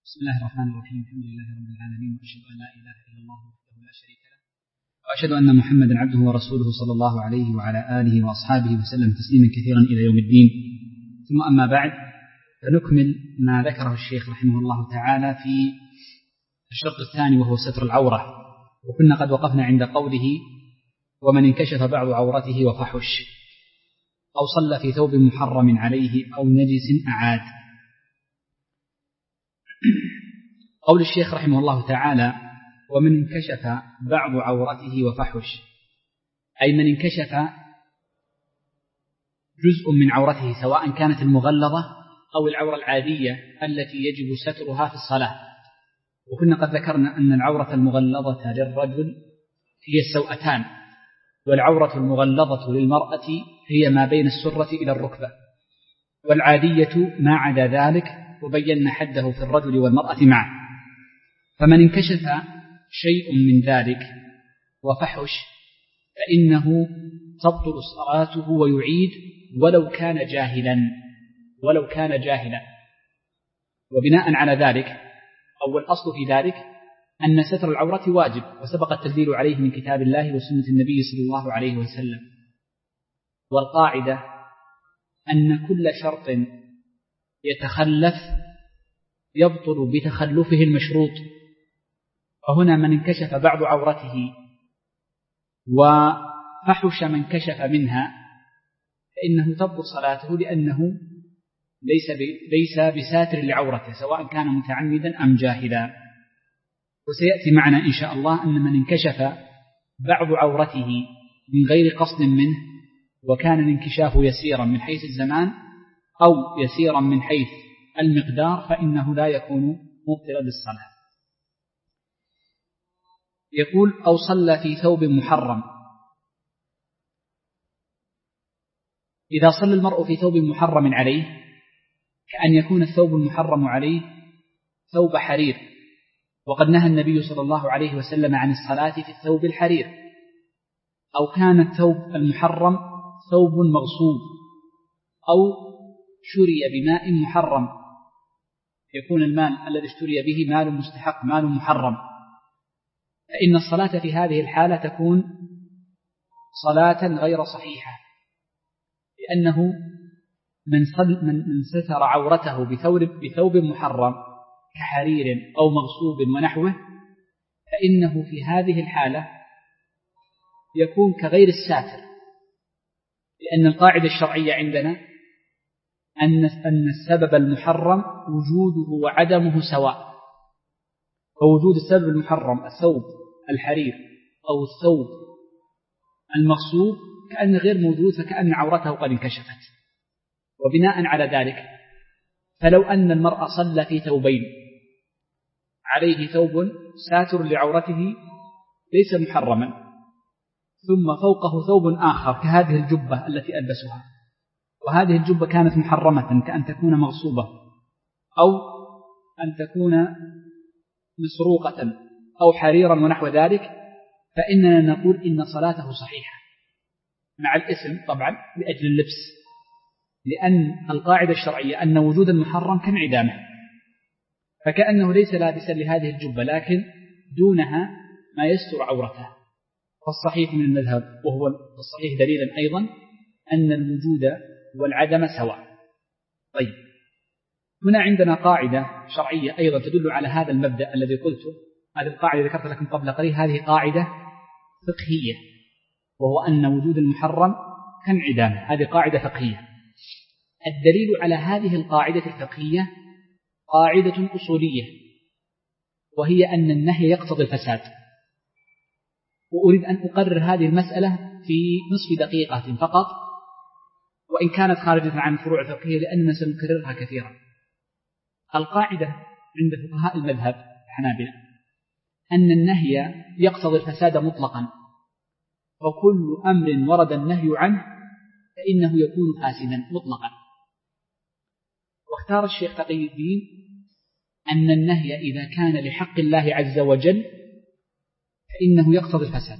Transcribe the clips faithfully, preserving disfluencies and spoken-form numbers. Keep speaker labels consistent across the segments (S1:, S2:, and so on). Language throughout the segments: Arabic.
S1: بسم الله الرحمن الرحيم. الحمد لله رب العالمين، وأشهد أن لا إله إلا الله وحده لا شريك له، وأشهد أن محمدا عبده ورسوله صلى الله عليه وعلى آله وأصحابه وسلم تسليما كثيرا إلى يوم الدين. ثم أما بعد، فنكمل ما ذكره الشيخ رحمه الله تعالى في الشرط الثاني وهو ستر العورة. وكنا قد وقفنا عند قوله: ومن انكشف بعض عورته وفحش أو صلى في ثوب محرم عليه أو نجس أعاد. قول الشيخ رحمه الله تعالى: ومن انكشف بعض عورته وفحش، أي من انكشف جزء من عورته، سواء كانت المغلظة أو العورة العادية التي يجب سترها في الصلاة. وكنا قد ذكرنا أن العورة المغلظة للرجل هي السوأتان، والعورة المغلظة للمرأة هي ما بين السرة إلى الركبة، والعادية ما عدا ذلك، وبينا حده في الرجل والمرأة معا. فمن انكشف شيء من ذلك وفحش فإنه تبطل صلاته ويعيد ولو كان جاهلا ولو كان جاهلا وبناء على ذلك، أول أصل في ذلك أن ستر العورة واجب، وسبق التدليل عليه من كتاب الله وسنة النبي صلى الله عليه وسلم. والقاعدة أن كل شرط يتخلف يبطل بتخلفه المشروط. فهنا من انكشف بعض عورته وفحش من كشف منها فإنه تبطل صلاته، لأنه ليس ليس بساتر لعورته، سواء كان متعمدا أم جاهلا. وسيأتي معنا إن شاء الله أن من انكشف بعض عورته من غير قصد منه، وكان الانكشاف يسيرا من حيث الزمان أو يسيرا من حيث المقدار، فإنه لا يكون مبطلا للصلاة. يقول: أو صلى في ثوب محرم. إذا صلى المرء في ثوب محرم عليه، كأن يكون الثوب المحرم عليه ثوب حرير، وقد نهى النبي صلى الله عليه وسلم عن الصلاة في الثوب الحرير. أو كان الثوب المحرم ثوب مغصوب، أو شري بماء محرم، يكون المال الذي اشتري به مال مستحق، مال محرم، فإن الصلاة في هذه الحالة تكون صلاة غير صحيحة، لأنه من, من, من ستر عورته بثوب, بثوب محرم كحرير أو مغصوب ونحوه، فإنه في هذه الحالة يكون كغير الساتر، لأن القاعدة الشرعية عندنا أن أن السبب المحرم وجوده وعدمه سواء. فوجود السبب المحرم الثوب الحرير أو الثوب المغصوب كأن غير موجود، فكأن عورته قد انكشفت. وبناء على ذلك، فلو أن المرء صلى في ثوبين، عليه ثوب ساتر لعورته ليس محرما، ثم فوقه ثوب آخر كهذه الجبة التي ألبسها، وهذه الجبة كانت محرمة كأن تكون مغصوبة أو أن تكون مسروقة أو حريرا ونحو ذلك، فإننا نقول إن صلاته صحيحة مع الإثم طبعا لأجل اللبس، لأن القاعدة الشرعية أن وجود المحرم كانعدامه، فكأنه ليس لابسا لهذه الجبة لكن دونها ما يستر عورته. فالصحيح من المذهب، وهو الصحيح دليلا أيضا، أن الوجود والعدم سواء. طيب، هنا عندنا قاعدة شرعية أيضا تدل على هذا المبدأ الذي قلته. هذه القاعدة ذكرت لكم قبل قليل، هذه قاعدة فقهية، وهو أن وجود المحرم كانعدامه. هذه قاعدة فقهية. الدليل على هذه القاعدة الفقهية قاعدة أصولية، وهي أن النهي يقتضي الفساد. وأريد أن أقرر هذه المسألة في نصف دقيقة فقط، وإن كانت خارجة عن الفروع الفقهية لأننا سنكررها كثيرا. القاعدة عند فقهاء المذهب الحنابلة أن النهي يقتضي الفساد مطلقا، وكل أمر ورد النهي عنه فإنه يكون فاسدا مطلقا. واختار الشيخ تقي الدين أن النهي إذا كان لحق الله عز وجل فإنه يقتضي الفساد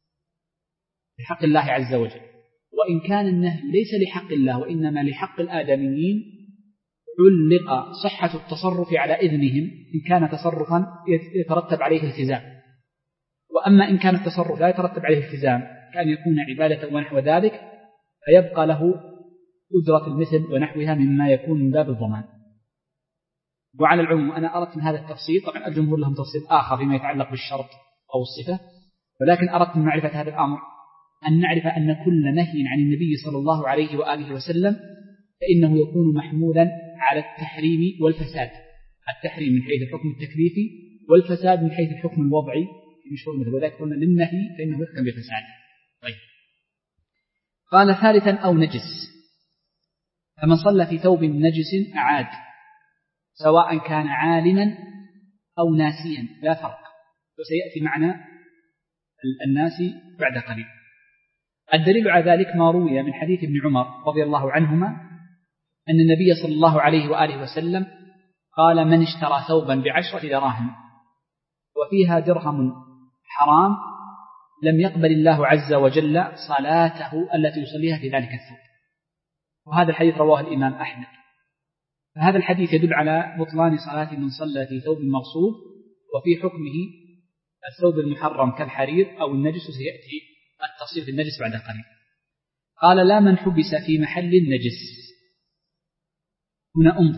S1: لحق الله عز وجل، وإن كان النهي ليس لحق الله وإنما لحق الآدميين علق صحة التصرف على إذنهم إن كان تصرفا يترتب عليه التزام. وأما إن كان التصرف لا يترتب عليه التزام كأن يكون عبادة ونحو ذلك فيبقى له أجرة المثل ونحوها مما يكون من باب الضمان. وعلى العموم أنا أردت من هذا التفصيل، طبعا الجمهور لهم تفصيل آخر فيما يتعلق بالشرط أو الصفة، ولكن أردت من معرفة هذا الأمر أن نعرف أن كل نهي عن النبي صلى الله عليه وآله وسلم فإنه يكون محمولا على التحريم والفساد، التحريم من حيث الحكم التكليفي والفساد من حيث الحكم الوضعي في مشروع مثل، وذلك قلنا للنهي فإنه يحكم بفساد. طيب. قال ثالثا أو نجس، فمن صلى في ثوب نجس أعاد سواء كان عالما أو ناسيا لا فرق، وسيأتي معنا الناسي بعد قليل. الدليل على ذلك ما روي من حديث ابن عمر رضي الله عنهما أن النبي صلى الله عليه وآله وسلم قال: من اشترى ثوبا بعشرة دراهم وفيها درهم حرام لم يقبل الله عز وجل صلاته التي يصليها في ذلك الثوب. وهذا الحديث رواه الإمام أحمد. فهذا الحديث يدل على بطلان صلاة من صلى في ثوب مغصوب وفي حكمه الثوب المحرم كالحرير أو النجس، وسيأتي التفصيل في النجس بعد قليل. قال: لا من حبس في محل النجس. هنا انظر،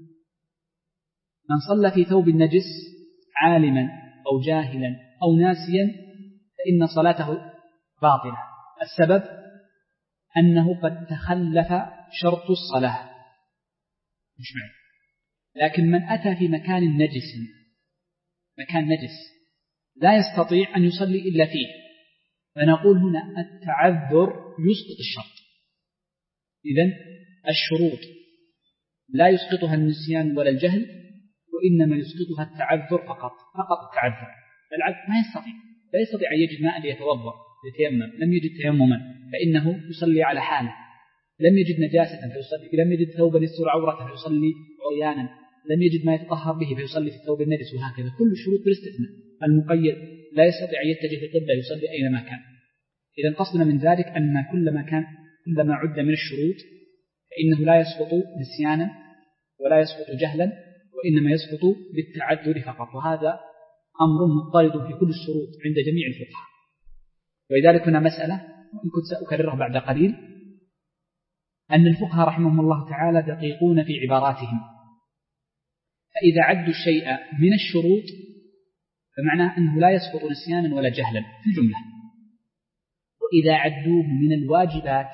S1: من صلى في ثوب النجس عالما أو جاهلا أو ناسيا فإن صلاته باطلة. السبب أنه قد تخلف شرط الصلاة، مش معي. لكن من أتى في مكان نجس، مكان نجس لا يستطيع أن يصلي إلا فيه، فنقول هنا التعذر يسقط الشرط. إذن الشروط لا يسقطها النسيان ولا الجهل، وإنما يسقطها التعذر فقط، فقط التعذر. العبد ما يستطيع لا يستطيع أن يجد ماء ليتوضأ ليتيمم، لم يجد تيمما فإنه يصلي على حاله، لم يجد نجاسة فيصلي، لم يجد ثوبا يستر عورته فيصلي عريانا، لم يجد ما يتطهر به فيصلي في الثوب النجس، وهكذا كل الشروط بالاستثناء. المقيد لا يستطيع أن يتجه في القبلة يصلي أينما كان. إذا قصدنا من ذلك أن كلما كان كلما عد من الشروط فإنه لا يسقط نسيانا ولا يسقط جهلا، وإنما يسقط بالتعذر فقط، وهذا أمر مضطرد في كل الشروط عند جميع الفقهاء. ولذلك هنا مسألة وإن كنت سأكررها بعد قليل، أن الفقهاء رحمهم الله تعالى دقيقون في عباراتهم، فإذا عدوا الشيء من الشروط فمعناه أنه لا يسقط نسيانا ولا جهلا في الجملة، وإذا عدوه من الواجبات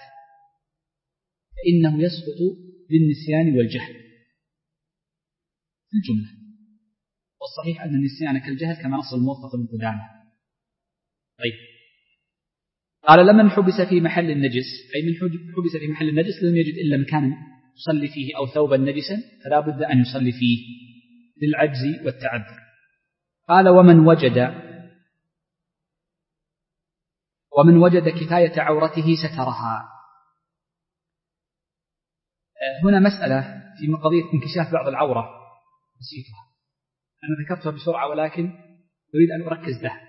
S1: فإنه يسقط بالنسيان والجهل في الجملة. والصحيح أن النسيان كالجهل كما نص الموطأ من قدامه. طيب. قال: لمن حبس في محل النجس، أي من حبس في محل النجس لم يجد إلا مكانا يصلي فيه أو ثوبا نجسا فلا بد أن يصلي فيه للعجز والتعذر. قال: ومن وجد ومن وجد كفاية عورته سترها. هنا مسألة في قضية انكشاف بعض العورة نسيتها، أنا ذكرتها بسرعة ولكن أريد أن أركز لها.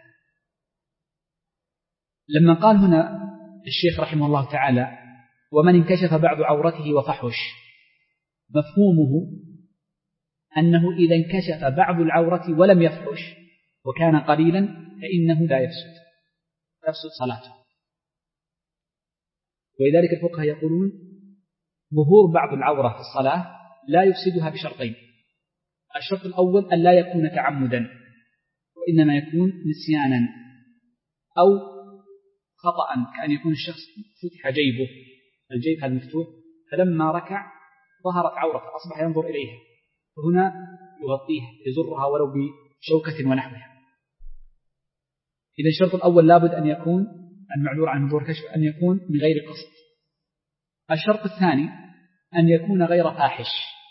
S1: لما قال هنا الشيخ رحمه الله تعالى: ومن انكشف بعض عورته وفحش، مفهومه أنه إذا انكشف بعض العورة ولم يفحش وكان قليلا فإنه لا يفسد تفسد صلاته. ولذلك الفقهاء يقولون ظهور بعض العورة في الصلاة لا يفسدها بشرطين: الشرط الأول أن لا يكون تعمدا، وإنما يكون نسيانا أو خطأ، كأن يكون الشخص فتح جيبه، الجيب هذا مفتوح، فلما ركع ظهرت عورته أصبح ينظر إليها، فهنا يغطيها يزرها ولو بشوكة ونحوها. إذا الشرط الأول لابد أن يكون المعذور عن ظهور كشف أن يكون من غير قصد. الشرط الثاني أن يكون غير فاحش،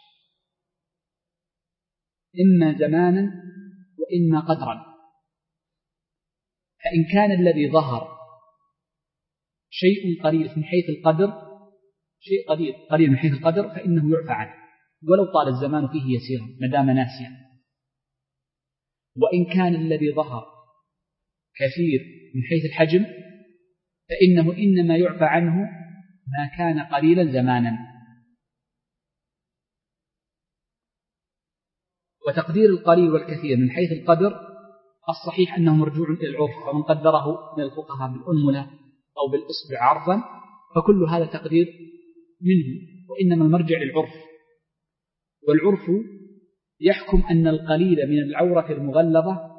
S1: إما زمانا وإما قدرا. فإن كان الذي ظهر شيء قليل من حيث القدر، شيء قليل قليل من حيث القدر فإنه يعفى عنه ولو طال الزمان فيه يسيرا ما دام ناسيا. وإن كان الذي ظهر كثير من حيث الحجم فإنه إنما يعفى عنه ما كان قليلا زمانا. وتقدير القليل والكثير من حيث القدر الصحيح أنه مرجوع إلى العرف، ومن قدره من الفقهاء بالأنملة أو بالإصبع عرضا فكل هذا تقدير منه، وإنما المرجع للعرف، والعرف يحكم أن القليل من العورة المغلظة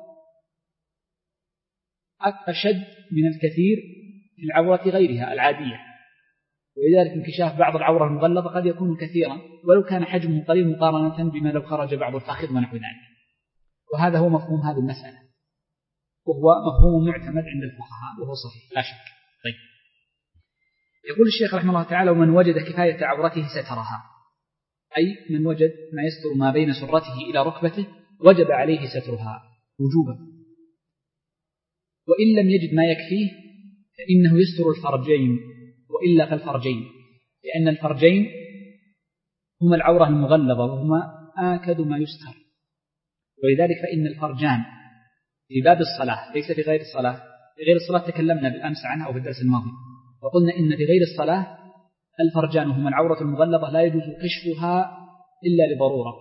S1: أشد من الكثير في العورة غيرها العادية، ولذلك انكشاف بعض العورة المغلظة قد يكون كثيرا ولو كان حجمه قليل مقارنة بما لو خرج بعض الفخذ ونحو ذلك. وهذا هو مفهوم هذه المسألة، وهو مفهوم معتمد عند الفقهاء وهو صحيح لا شك. طيب، يقول الشيخ رحمه الله تعالى: ومن وجد كفاية عورته سترها، أي من وجد ما يستر ما بين سرته إلى ركبته وجب عليه سترها وجوبا، وإن لم يجد ما يكفيه فإنه يستر الفرجين، وإلا فالفرجين، لأن الفرجين هما العورة المغلظة وهما آكد ما يستر، ولذلك فإن الفرجان في باب الصلاة ليس في غير الصلاة. في غير الصلاة تكلمنا بالأمس عنها أو في الدرس الماضي، وقلنا إن في غير الصلاة الفرجان هما العورة المغلظة لا يجوز كشفها إلا لضرورة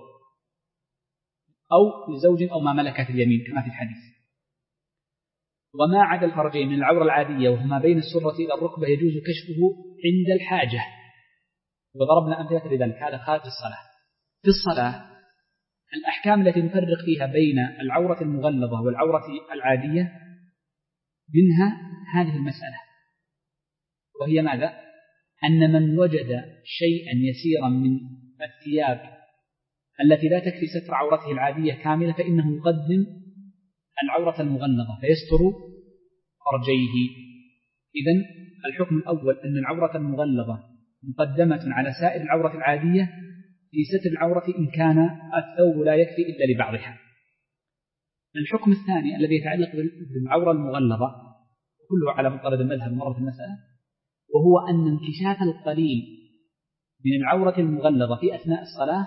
S1: أو لزوج أو ما ملكت اليمين كما في الحديث. وما عدا الفرجين من العورة العادية وهما بين السرة إلى الركبة يجوز كشفه عند الحاجة، وضربنا أمثلة لذلك، هذا خارج الصلاة. في الصلاة الأحكام التي نفرق فيها بين العورة المغلظة والعورة العادية منها هذه المسألة، وهي ماذا؟ أن من وجد شيئا يسيرا من الثياب التي لا تكفي ستر عورته العادية كاملة فإنه يقدم العورة المغلظة فيستر فرجيه. إذن الحكم الأول أن العورة المغلظة مقدمة على سائر العورة العادية في ستر العورة إن كان الثوب لا يكفي إلا لبعضها. الحكم الثاني الذي يتعلق بالعورة المغلظة كله على مطرد المذهب مرة المسألة، وهو أن انكشاف القليل من العورة المغلظة في أثناء الصلاة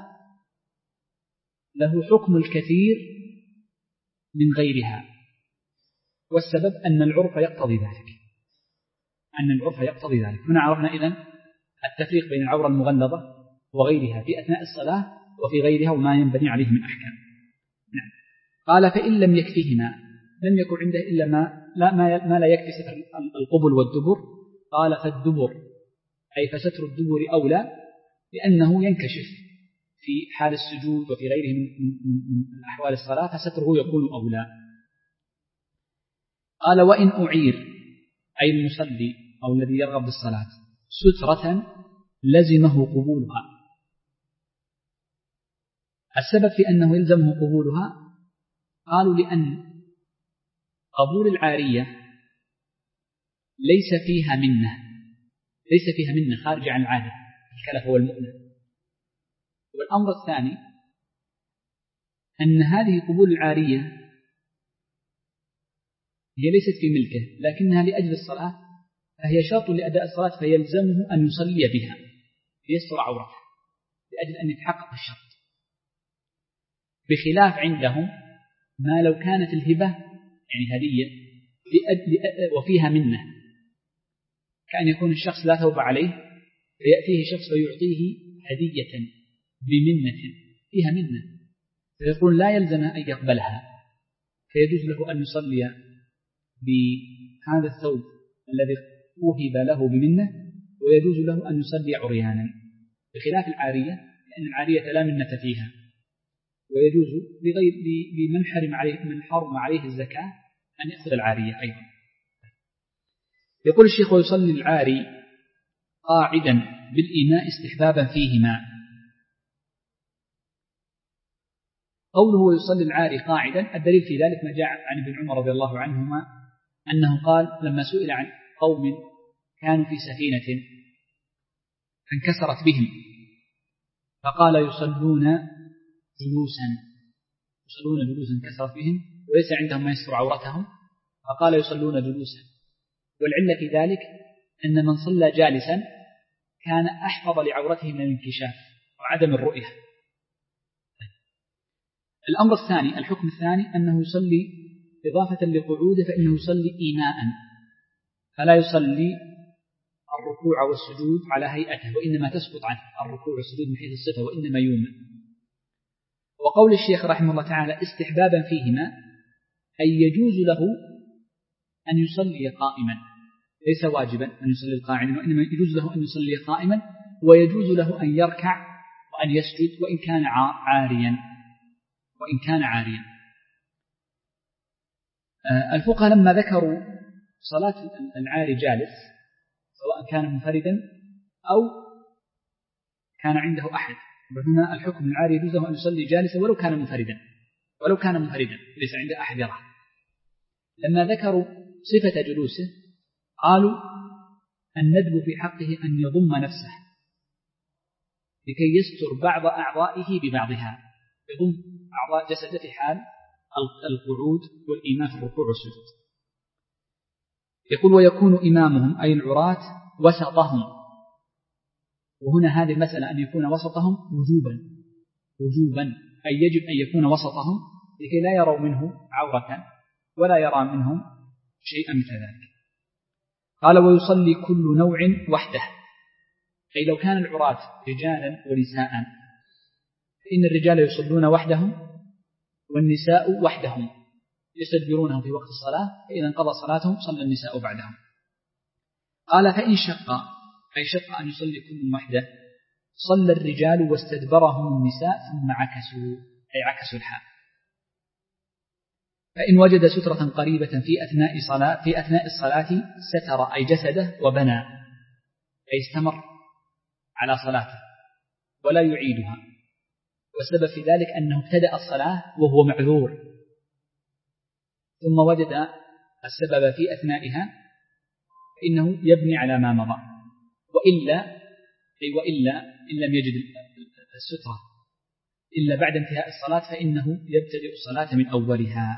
S1: له حكم الكثير من غيرها، والسبب أن العرف يقتضي ذلك أن العرف يقتضي ذلك. هنا عرفنا إذن التفريق بين العورة المغلظة وغيرها في أثناء الصلاة وفي غيرها وما ينبني عليه من أحكام. نعم. قال: فإن لم يكفهما، لم يكن عنده إلا ما لا, ما لا يكفي ستر القبل والدبر. قال: فالدبر أي فستر الدبر أولى، لأنه ينكشف في حال السجود وفي غيره من, من, من أحوال الصلاة، فستره يكون أولى. قال: وإن أعير أي المصلي أو الذي يرغب بالصلاة سترة لزمه قبولها. السبب في أنه يلزمه قبولها قالوا لأن قبول العارية ليس فيها منة ليس فيها منة خارج عن العادة، الكلف والمؤنة. والأمر الثاني أن هذه قبول العارية هي ليست في ملكه لكنها لأجل الصلاة، فهي شرط لأداء الصلاة، فيلزمه أن يصلي بها ليستر عورته لأجل أن يتحقق الشرط، بخلاف عندهم ما لو كانت الهبة يعني هدية وفيها منة، كأن يكون الشخص لا ثوب عليه فيأتيه شخص ويعطيه هدية بمنة فيها منة، فيقول لا يلزم أن يقبلها، فيجوز له أن يصلي بهذا الثوب الذي وهب له بمنة، ويجوز له أن يصلي عريانا، بخلاف العارية لأن العارية لا منة فيها، ويجوز لغير لمن حرم عليه من حرم عليه الزكاة أن يأخذ العارية أيضا. يقول الشيخ: ويصلي العاري قاعدا بالإيماء استحبابا فيهما. قوله ويصلي العاري قاعدا الدليل في ذلك ما جاء عن ابن عمر رضي الله عنهما أنه قال لما سئل عن قوم كانوا في سفينة فانكسرت بهم فقال يصلون جلوسا يصلون جلوسا انكسرت بهم وليس عندهم ما يستر عورتهم، فقال يصلون جلوسا. والعلة في ذلك أن من صلى جالسا كان أحفظ لعورته من الانكشاف وعدم الرؤية. الأمر الثاني الحكم الثاني أنه يصلي إضافة للقعود فإنه يصلي إيماء، فلا يصلي الركوع والسجود على هيئته، وإنما تسقط عنه الركوع والسجود من حيث الصفة وإنما يومئ. وقول الشيخ رحمه الله تعالى استحبابا فيهما أي يجوز له أن يصلي قائما، ليس واجبا أن يصلي قاعدا، وإنما يجوز له أن يصلي قائما، ويجوز له أن يركع وأن يسجد وإن كان عاريا وإن كان عاريا. الفقهاء لما ذكروا صلاة العاري جالس سواء كان منفردا أو كان عنده أحد، هنا الحكم العاري يجوز له أن يصلي جالسا ولو كان منفردا ولو كان منفردا ليس عنده أحد يراه. لما ذكروا صفة جلوسه قالوا الندب في حقه أن يضم نفسه لكي يستر بعض أعضائه ببعضها، يضم أعضاء جسده في حال القعود والإيمان في الركوع والسجود. يقول ويكون إمامهم أي العراة وسطهم، وهنا هذه المسألة أن يكون وسطهم وجوبا وجوبا أي يجب أن يكون وسطهم لكي لا يروا منه عورة ولا يرى منهم شيئا مثل ذلك. قال ويصلي كل نوع وحده، أي لو كان العراة رجالا ونساء فإن الرجال يصلون وحدهم والنساء وحدهم يستدبرونهم في وقت الصلاة، فإذا انقضى صلاتهم صلى النساء بعدهم. قال فإن شق أي شق أن يصلي كل وحده صلى الرجال واستدبرهم النساء ثم عكسوا أي عكسوا الحال. فإن وجد سترة قريبة في أثناء صلاة في أثناء الصلاة ستر أي جسده وبنى أي استمر على صلاته ولا يعيدها، والسبب في ذلك أنه ابتدأ الصلاة وهو معذور ثم وجد السبب في أثنائها فإنه يبني على ما مضى، وإلا أي وإلا إن لم يجد السترة إلا بعد انتهاء الصلاة فإنه يبتدئ الصلاة من أولها.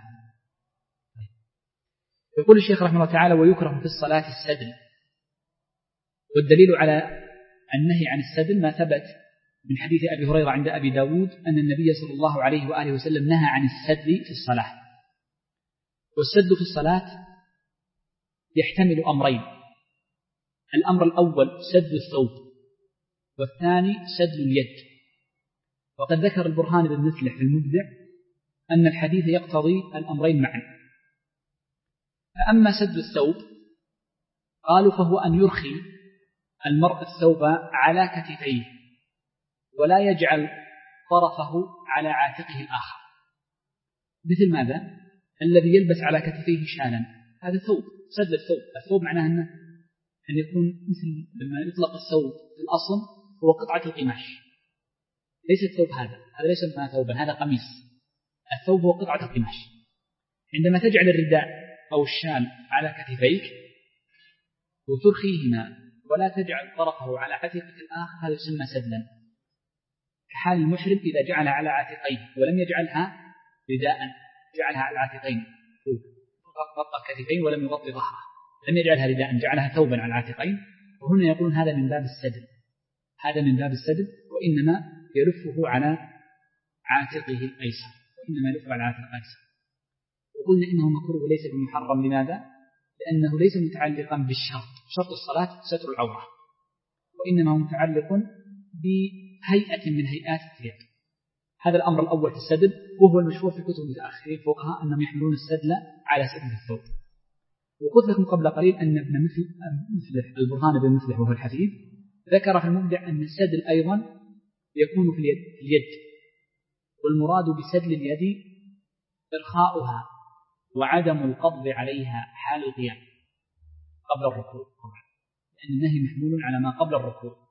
S1: يقول الشيخ رحمه الله تعالى ويكره في الصلاة السدل، والدليل على النهي عن السدل ما ثبت من حديث أبي هريرة عند أبي داود أن النبي صلى الله عليه وآله وسلم نهى عن السدل في الصلاة. والسد في الصلاة يحتمل أمرين، الأمر الأول سد الثوب والثاني سد اليد، وقد ذكر البرهان بن مفلح في المبدع أن الحديث يقتضي الأمرين معا. فأما سد الثوب قالوا فهو أن يرخي المرء الثوب على كتفيه ولا يجعل طرفه على عاتقه الآخر، مثل ماذا؟ الذي يلبس على كتفيه شالا هذا ثوب، سد الثوب. الثوب معناه أنه أن يكون مثل لما يطلق الثوب في الأصل هو قطعة القماش، ليس الثوب هذا هذا ليس ما ثوبا هذا قميص، الثوب هو قطعة القماش. عندما تجعل الرداء أو الشال على كتفيك وترخيهما ولا تجعل طرفه على عاتقك الآخر هذا يسمى سدلا، كحال المحرم إذا جعل على عاتقيه ولم يجعلها رداء جعلها على العاتقين غطى الكتفين ولم يغطي ظهره، لم يجعلها رداء جعلها ثوبا على العاتقين، وهنا يقولون هذا من باب السدل، هذا من باب السدل وإنما يلفه على عاتقه الأيسر وإنما يلفه على عاتق الأيسر. وقلنا إنه مكروه وليس بمحرم. لماذا؟ لأنه ليس متعلقا بالشرط، شرط الصلاة ستر العورة، وإنما هو متعلق بهيئة من هيئات الثياب. هذا الأمر الأول في السدل، وهو المشهور في كتب المتأخرين فوقها أنهم يحملون السدل على سدل الثوب. وقلت لكم قبل قليل أن ابن مفلح البرهان بن مفلح وهو الحفيظ ذكر في المبدع أن السدل أيضا يكون في اليد, في اليد. والمراد بسدل اليد إرخاؤها وعدم القبض عليها حال القيام قبل الركوع طبعا، لأن النهي محمول على ما قبل الركوع،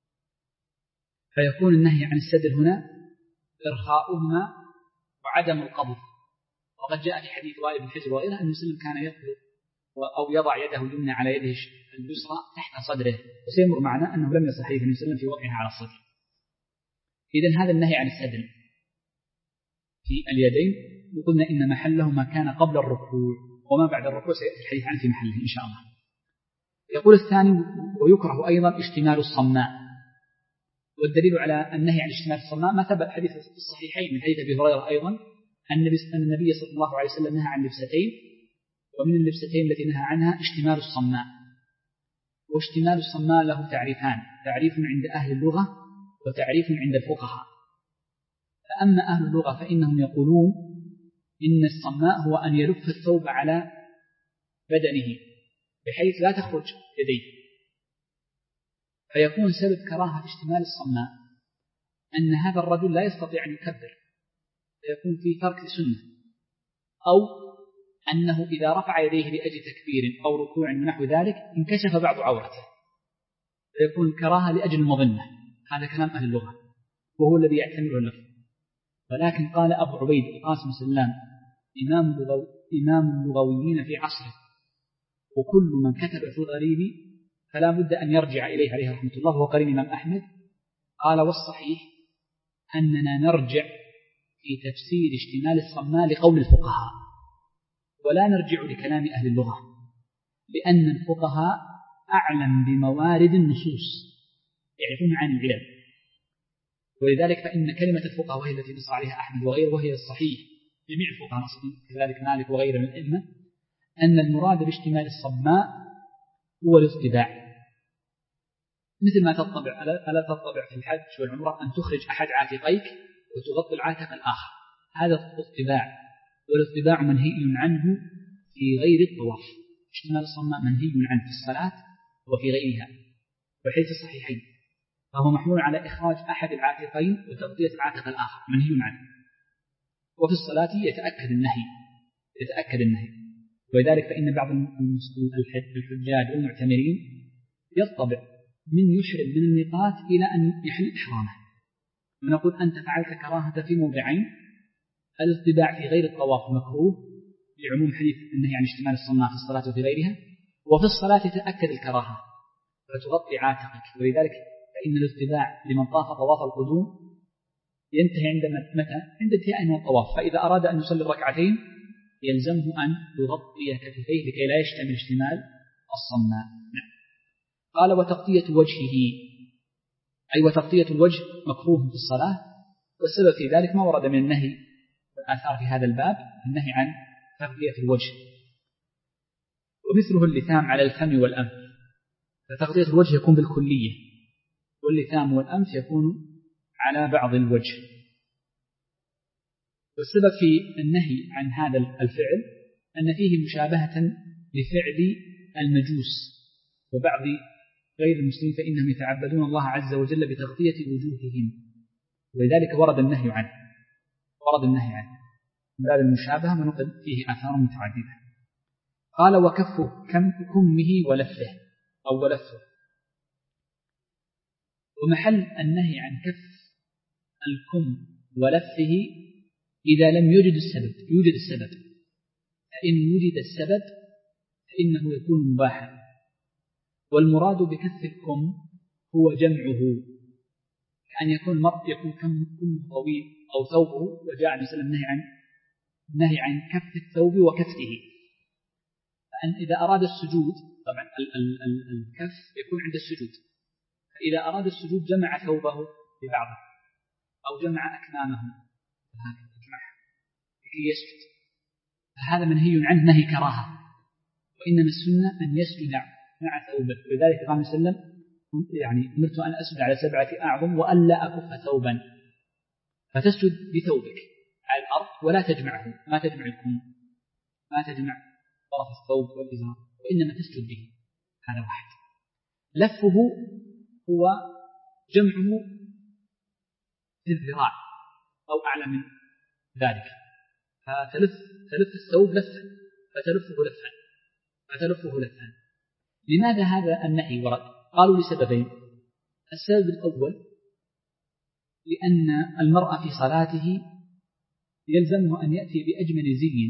S1: فيكون النهي عن السدل هنا إرخاؤهما وعدم القبض. وقد جاء في حديث وائل بن حجر وغيره أن المسلم كان يقبض أو يضع يده اليمنى على يده اليسرى تحت صدره، وسيمر معنا أنه لم يصح حديث المسلم في وضعها على الصدر. إذن هذا النهي عن السدل في اليدين، وقلنا إن محله ما كان قبل الركوع، وما بعد الركوع سيأتي الحديث عنه في محله إن شاء الله. يقول الثاني ويكره أيضا اشتمال الصماء، والدليل على النهي عن اشتمال الصماء ما ثبت حديث في الصحيحين من حديث أبي هريرة أيضا أن النبي صلى الله عليه وسلم نهى عن لبستين، ومن اللبستين التي نهى عنها اشتمال الصماء. واشتمال الصماء له تعريفان، تعريف عند أهل اللغة وتعريف عند الفقهاء. أما أهل اللغة فإنهم يقولون إن الصماء هو أن يلف الثوب على بدنه بحيث لا تخرج يديه، فيكون سبب كراهة اشتمال الصماء أن هذا الرجل لا يستطيع أن يكبر، فيكون فيه ترك لسنة، أو أنه إذا رفع يديه لأجل تكبير أو ركوع ونحو ذلك انكشف بعض عورته، فيكون كراهة لأجل المظنة. هذا كلام أهل اللغة وهو الذي يعتمد اللفظ. ولكن قال أبو عبيد القاسم سلام إمام لغو إمام اللغويين في عصره، وكل من كتب في الغريب فلا بد أن يرجع إليه عليه رحمة الله، وهو قرين الإمام أحمد. قال والصحيح أننا نرجع في تفسير اشتمال الصماء لقول الفقهاء، ولا نرجع لكلام أهل اللغة، لأن الفقهاء أعلم بموارد النصوص، يعرفون عن العلم. ولذلك فإن كلمة الفقهاء وهي التي نص عليها أحمد وغيره وهي الصحيح جميع الفقهاء كذلك مالك وغيره من الأئمة، أن المراد باشتمال الصماء هو الاطباع، مثل ما تطبع ألا تطبع في الحج والعمرة أن تخرج أحد عاتقيك وتغطي العاتق الآخر، هذا الاطباع، والاطباع منهي عنه في غير الطواف. اشتمال الصماء منهي عنه في الصلاة وفي غيرها، وحيث الصحيحين فهو محمول على إخراج أحد العاتقين وتغطية العاتق الآخر، منهي عنه. وفي الصلاة يتأكد النهي يتأكد النهي ولذلك فإن بعض الحجاج والمعتمرين يطبع من يشرب من الميقات إلى أن يحل إحرامه، ونقول أنت فعلت كراهة في موضعين: الاطباع في غير الطواف مكروه لعموم حديث النهي عن اشتمال الصماء في الصلاة وفي غيرها، وفي الصلاة يتأكد الكراهة فتغطي عاتقك. ولذلك فإن الاطباع لمن طاف طواف القدوم ينتهي عند متى؟ عند انتهاء من الطواف، فإذا أراد أن يصلي الركعتين يلزمه أن يغطي كتفيه لكي لا يشتمل اشتمال الصماء. قال وتغطية وجهه، أي وتغطية الوجه مكروه في الصلاة، والسبب في ذلك ما ورد من النهي والآثار في هذا الباب، النهي عن تغطية الوجه، ومثله اللثام على الفم والأنف، فتغطية الوجه يكون بالكلية، واللثام والأنف يكون على بعض الوجه. والسبب في النهي عن هذا الفعل أن فيه مشابهة لفعل المجوس وبعض غير المسلمين، فإنهم يتعبدون الله عز وجل بتغطية وجوههم، ولذلك ورد النهي عنه ورد النهي عنه من باب المشابهة، ونقل فيه آثار متعددة. قال وكفه كمه ولفه أو ولفه. ومحل النهي عن كف الكم ولفه إذا لم يوجد السبب يوجد السبب فإن وجد السبب فإنه يكون مباحا. والمراد بكف الكم هو جمعه، كأن يكون المرء يكون كم طويل أو ثوبه، وجاء عليه وسلم النهي عن النهي عن كف الثوب وكفه. فأن إذا أراد السجود، طبعا ال ال ال الكف يكون عند السجود، فإذا أراد السجود جمع ثوبه ببعضه أو جمع أكمامه هكذا يجمعها لكي يسجد، فهذا منهي عنه نهي كراهة، وإنما السنة أن يسجد مع ثوبه. ولذلك قال صلى الله عليه وسلم يعني أمرت أن أسجد على سبعة أعظم وألا أكف ثوبا، فتسجد بثوبك على الأرض ولا تجمعه، ما تجمع الكم، ما تجمع طرف الثوب والإزار، وإنما تسجد به. هذا واحد. لفه هو جمعه في الذراع أو أعلى من ذلك، فتلف تلف الثوب لفا فتلفه لفا فتلفه لفا. لماذا هذا النهي ورد؟ قالوا لسببين. السبب الأول لأن المرء في صلاته يلزمه أن يأتي بأجمل زي،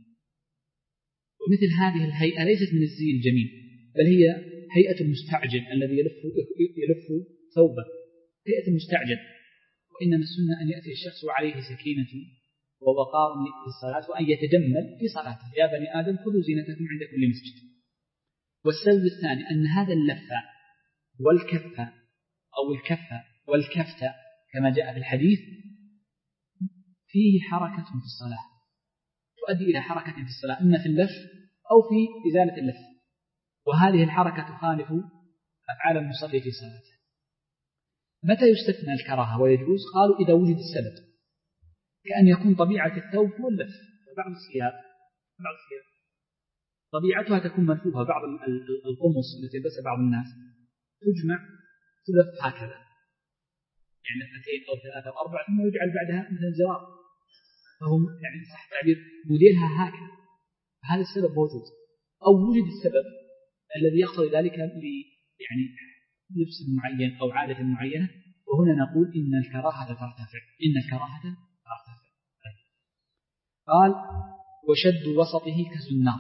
S1: ومثل هذه الهيئة ليست من الزي الجميل، بل هي هيئة المستعجل الذي يلف يلف ثوبه، هيئة المستعجل. وإنما السنة أن يأتي الشخص وعليه سكينة ووقار في الصلاة، وأن يتجمل في صلاته. يا بني آدم خذوا زينتكم عند كل مسجد. والسبب الثاني أن هذا اللفة والكفة أو الكفة والكفتة كما جاء في الحديث فيه حركة في الصلاة، تؤدي إلى حركة في الصلاة، إما في اللف أو في إزالة اللف، وهذه الحركة تخالف أفعال المصلي في صلاته. متى يستثنى الكراهة ويجوز؟ قالوا إذا وجد السبب، كأن يكون طبيعة الثوب هو اللف. بعض الثياب بعض الثياب طبيعتها تكون ملفوفة. بعض القمص التي يلبسها بعض الناس تجمع تلف هكذا، يعني لفتين أو ثلاثة أو أربعة، ثم يجعل بعدها مثل زرار، فهم يعني صح تعبير موديلها هكذا. هذا السبب موجود، أو وجد السبب الذي يقتضي ذلك يعني لبس معين أو عادة معينة، وهنا نقول إن الكراهة ترتفع إن الكراهة ترتفع. قال وشد وسطه كالزنار.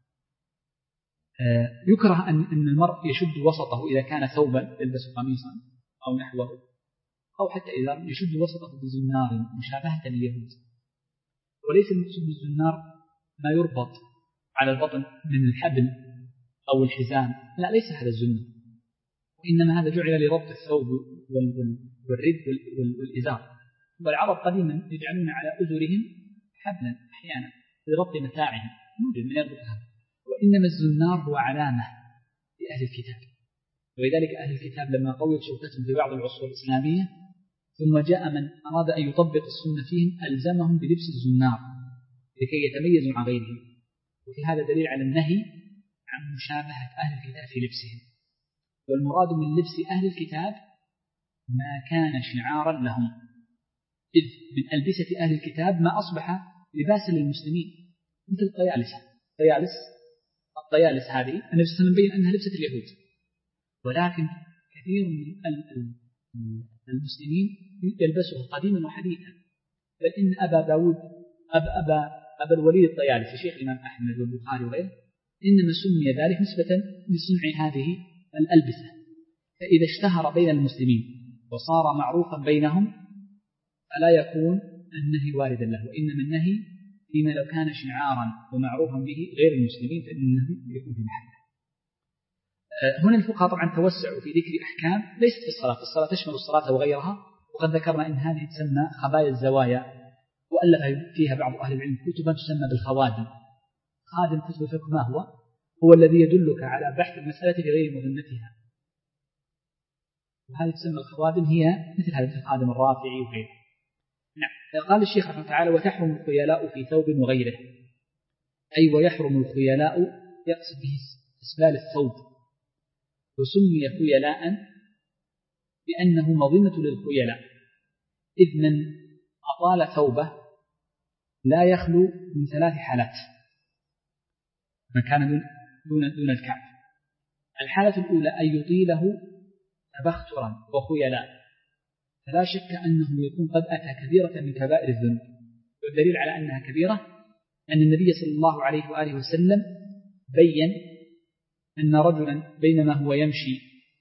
S1: آه يكره أن أن المرء يشد وسطه إذا كان ثوبا يلبس قميصا أو نحوه، أو حتى إذا يشد وسطه بزنار مشابهة لليهود. وليس المقصود بالزنار ما يربط على البطن من الحبل أو الحزام، لا، ليس هذا الزنار، وإنما هذا جعل لربط الثوب والرد والإزار. والعرب قديما يجعلون على أزرهم حبلا أحيانا لربط متاعهم، يوجد من يربط هذا. وإنما الزنار هو علامة لأهل الكتاب، ولذلك أهل الكتاب لما قويت شوكتهم في بعض العصور الإسلامية ثم جاء من أراد أن يطبق السنة فيهم ألزمهم بلبس الزنار لكي يتميزوا عن غيرهم. وفي هذا دليل على النهي عن مشابهة أهل الكتاب في لبسهم. والمراد من لبس أهل الكتاب ما كان شعارا لهم، إذ من ألبسة أهل الكتاب ما أصبح لباسا للمسلمين مثل الطيالسة. الطيالس الطيالس هذه النبي صلى الله عليه وسلم بين أنها لبسة اليهود، ولكن كثير من المسلمين يلبسه قديما وحديثا. بل إن أبا داود أب أبا أبا الوليد الطيالسي شيخ الإمام أحمد والبخاري وغيره إنما سمي ذلك نسبة لصنع هذه الألبسة. فإذا اشتهر بين المسلمين وصار معروفا بينهم فلا يكون النهي واردا له، وإنما النهي فيما لو كان شعارا ومعروفا به غير المسلمين فإنه يكون في محله. هنا الفقهاء طبعا توسعوا في ذكر أحكام ليست في الصلاة. في الصلاة تشمل الصلاة وغيرها، وقد ذكرنا إن هذه تسمى خبايا الزوايا، وألف فيها بعض أهل العلم كتبا تسمى بالخوادم. خادم كتب الفقه ما هو؟ هو الذي يدلك على بحث المسألة بغير مظنتها، وهذه تسمى الخوادم، هي مثل هذا الخادم الرافعي وغيره. نعم. قال الشيخ رحمه الله تعالى وتحرم الخيلاء في ثوب وغيره، أي ويحرم الخيلاء يقصد به إسبال الثوب، وسمي خيلاء لأنه مظنة للخيلاء، إذ من أطال ثوبه لا يخلو من ثلاث حالات ما كان دون, دون الكعب. الحالة الأولى أن يطيله تبخترا وخيلاء، فلا شك أنه يكون قد أتى كبيرة من كبائر الذنوب. والدليل على أنها كبيرة أن النبي صلى الله عليه وآله وسلم بين أن رجلا بينما هو يمشي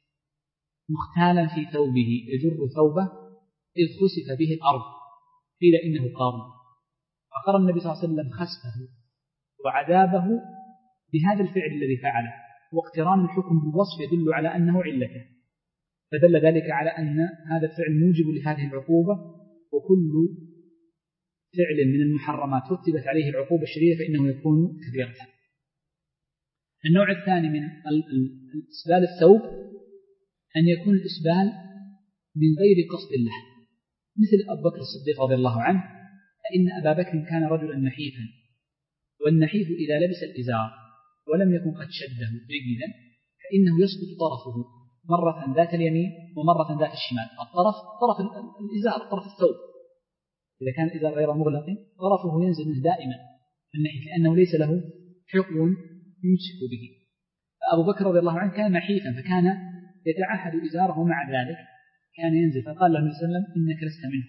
S1: مختالا في ثوبه يجر ثوبه إذ خسف به الأرض، قيل إنه قارن، فقرن النبي صلى الله عليه وسلم خسفه وعذابه بهذا الفعل الذي فعله، واقتران الحكم بالوصف يدل على أنه علته، فدل ذلك على أن هذا الفعل موجب لهذه العقوبة، وكل فعل من المحرمات رتبت عليه العقوبة الشديدة فإنه يكون كبيرة. النوع الثاني من إسبال الثوب أن يكون الإسبال من غير قصد له، مثل أبو بكر الصديق رضي الله عنه، فإن أبا بكر كان رجلا نحيفا، والنحيف إذا لبس الإزار ولم يكن قد شده جيدا فإنه يسقط طرفه مرة ذات اليمين ومرة ذات الشمال. الطرف طرف الإزار طرف الثوب، إذا كان الإزار غير مغلق طرفه ينزل منه دائما النحيف لأنه ليس له حقن يمسك به. فأبو بكر رضي الله عنه كان نحيفا فكان يتعهد إزاره، ومع ذلك كان ينزل، فقال له النبي صلى الله عليه وسلم إنك لست منه.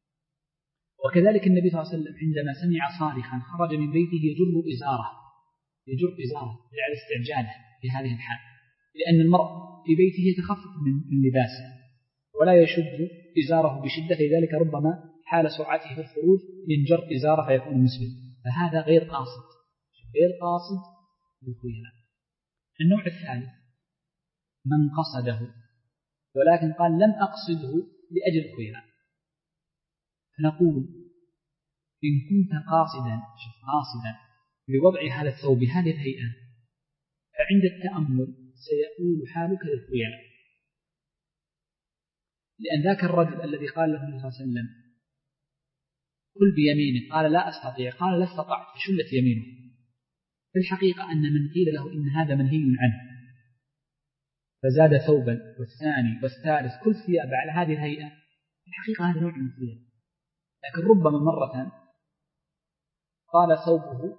S1: وكذلك النبي صلى الله عليه وسلم عندما سمع صارخا خرج من بيته يجر إزاره يجر إزاره على استعجاله في هذه الحال، لأن المرء في بيته يتخفف من لباسه ولا يشد إزاره بشدة، لذلك ربما حال سرعته في الخروج ينجر إزاره فيكون مسلم، فهذا غير قاصد غير قاصد بالخيلاء. النوع الثالث من قصده ولكن قال لم أقصده لأجل الخيلاء، فنقول إن كنت قاصدا قاصدا بوضع هذا الثوب بهذه الهيئة فعند التأمل سيقول حالك للخيلاء، لأن ذاك الرجل الذي قال له النبي صلى الله عليه وسلم كل بيمينه، قال لا أستطيع، قال لا استطعت، فشلت يمينه. في الحقيقة أن من قيل له إن هذا منهي عنه فزاد ثوبا والثاني والثالث كل ثياب على هذه الهيئة، في الحقيقة هذا نوع من الثياب، لكن ربما مرة قال ثوبه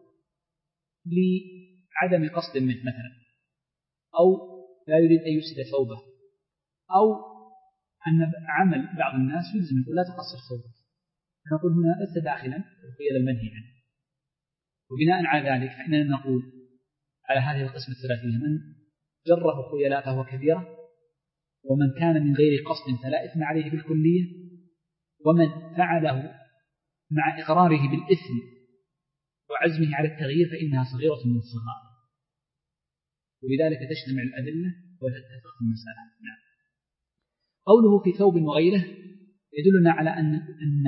S1: لعدم قصد منه مثلا، أو لا يريد أن يفسد ثوبه، أو أن عمل بعض الناس يلزم يقول لا تقصر ثوبك، نقول هنا ليس داخلا في الخيل المنهي عنه. وبناء على ذلك فإننا نقول على هذه القسمة الثلاثية: من جره خيلاء فهو كبيرة، ومن كان من غير قصد فلا إثم عليه بالكلية، ومن فعله مع إقراره بالإثم وعزمه على التغيير فإنها صغيرة من الصغائر. وبذلك تجتمع الأدلة وتتفق في المسألة. نعم. قوله في ثوب وغيره يدلنا على أن أن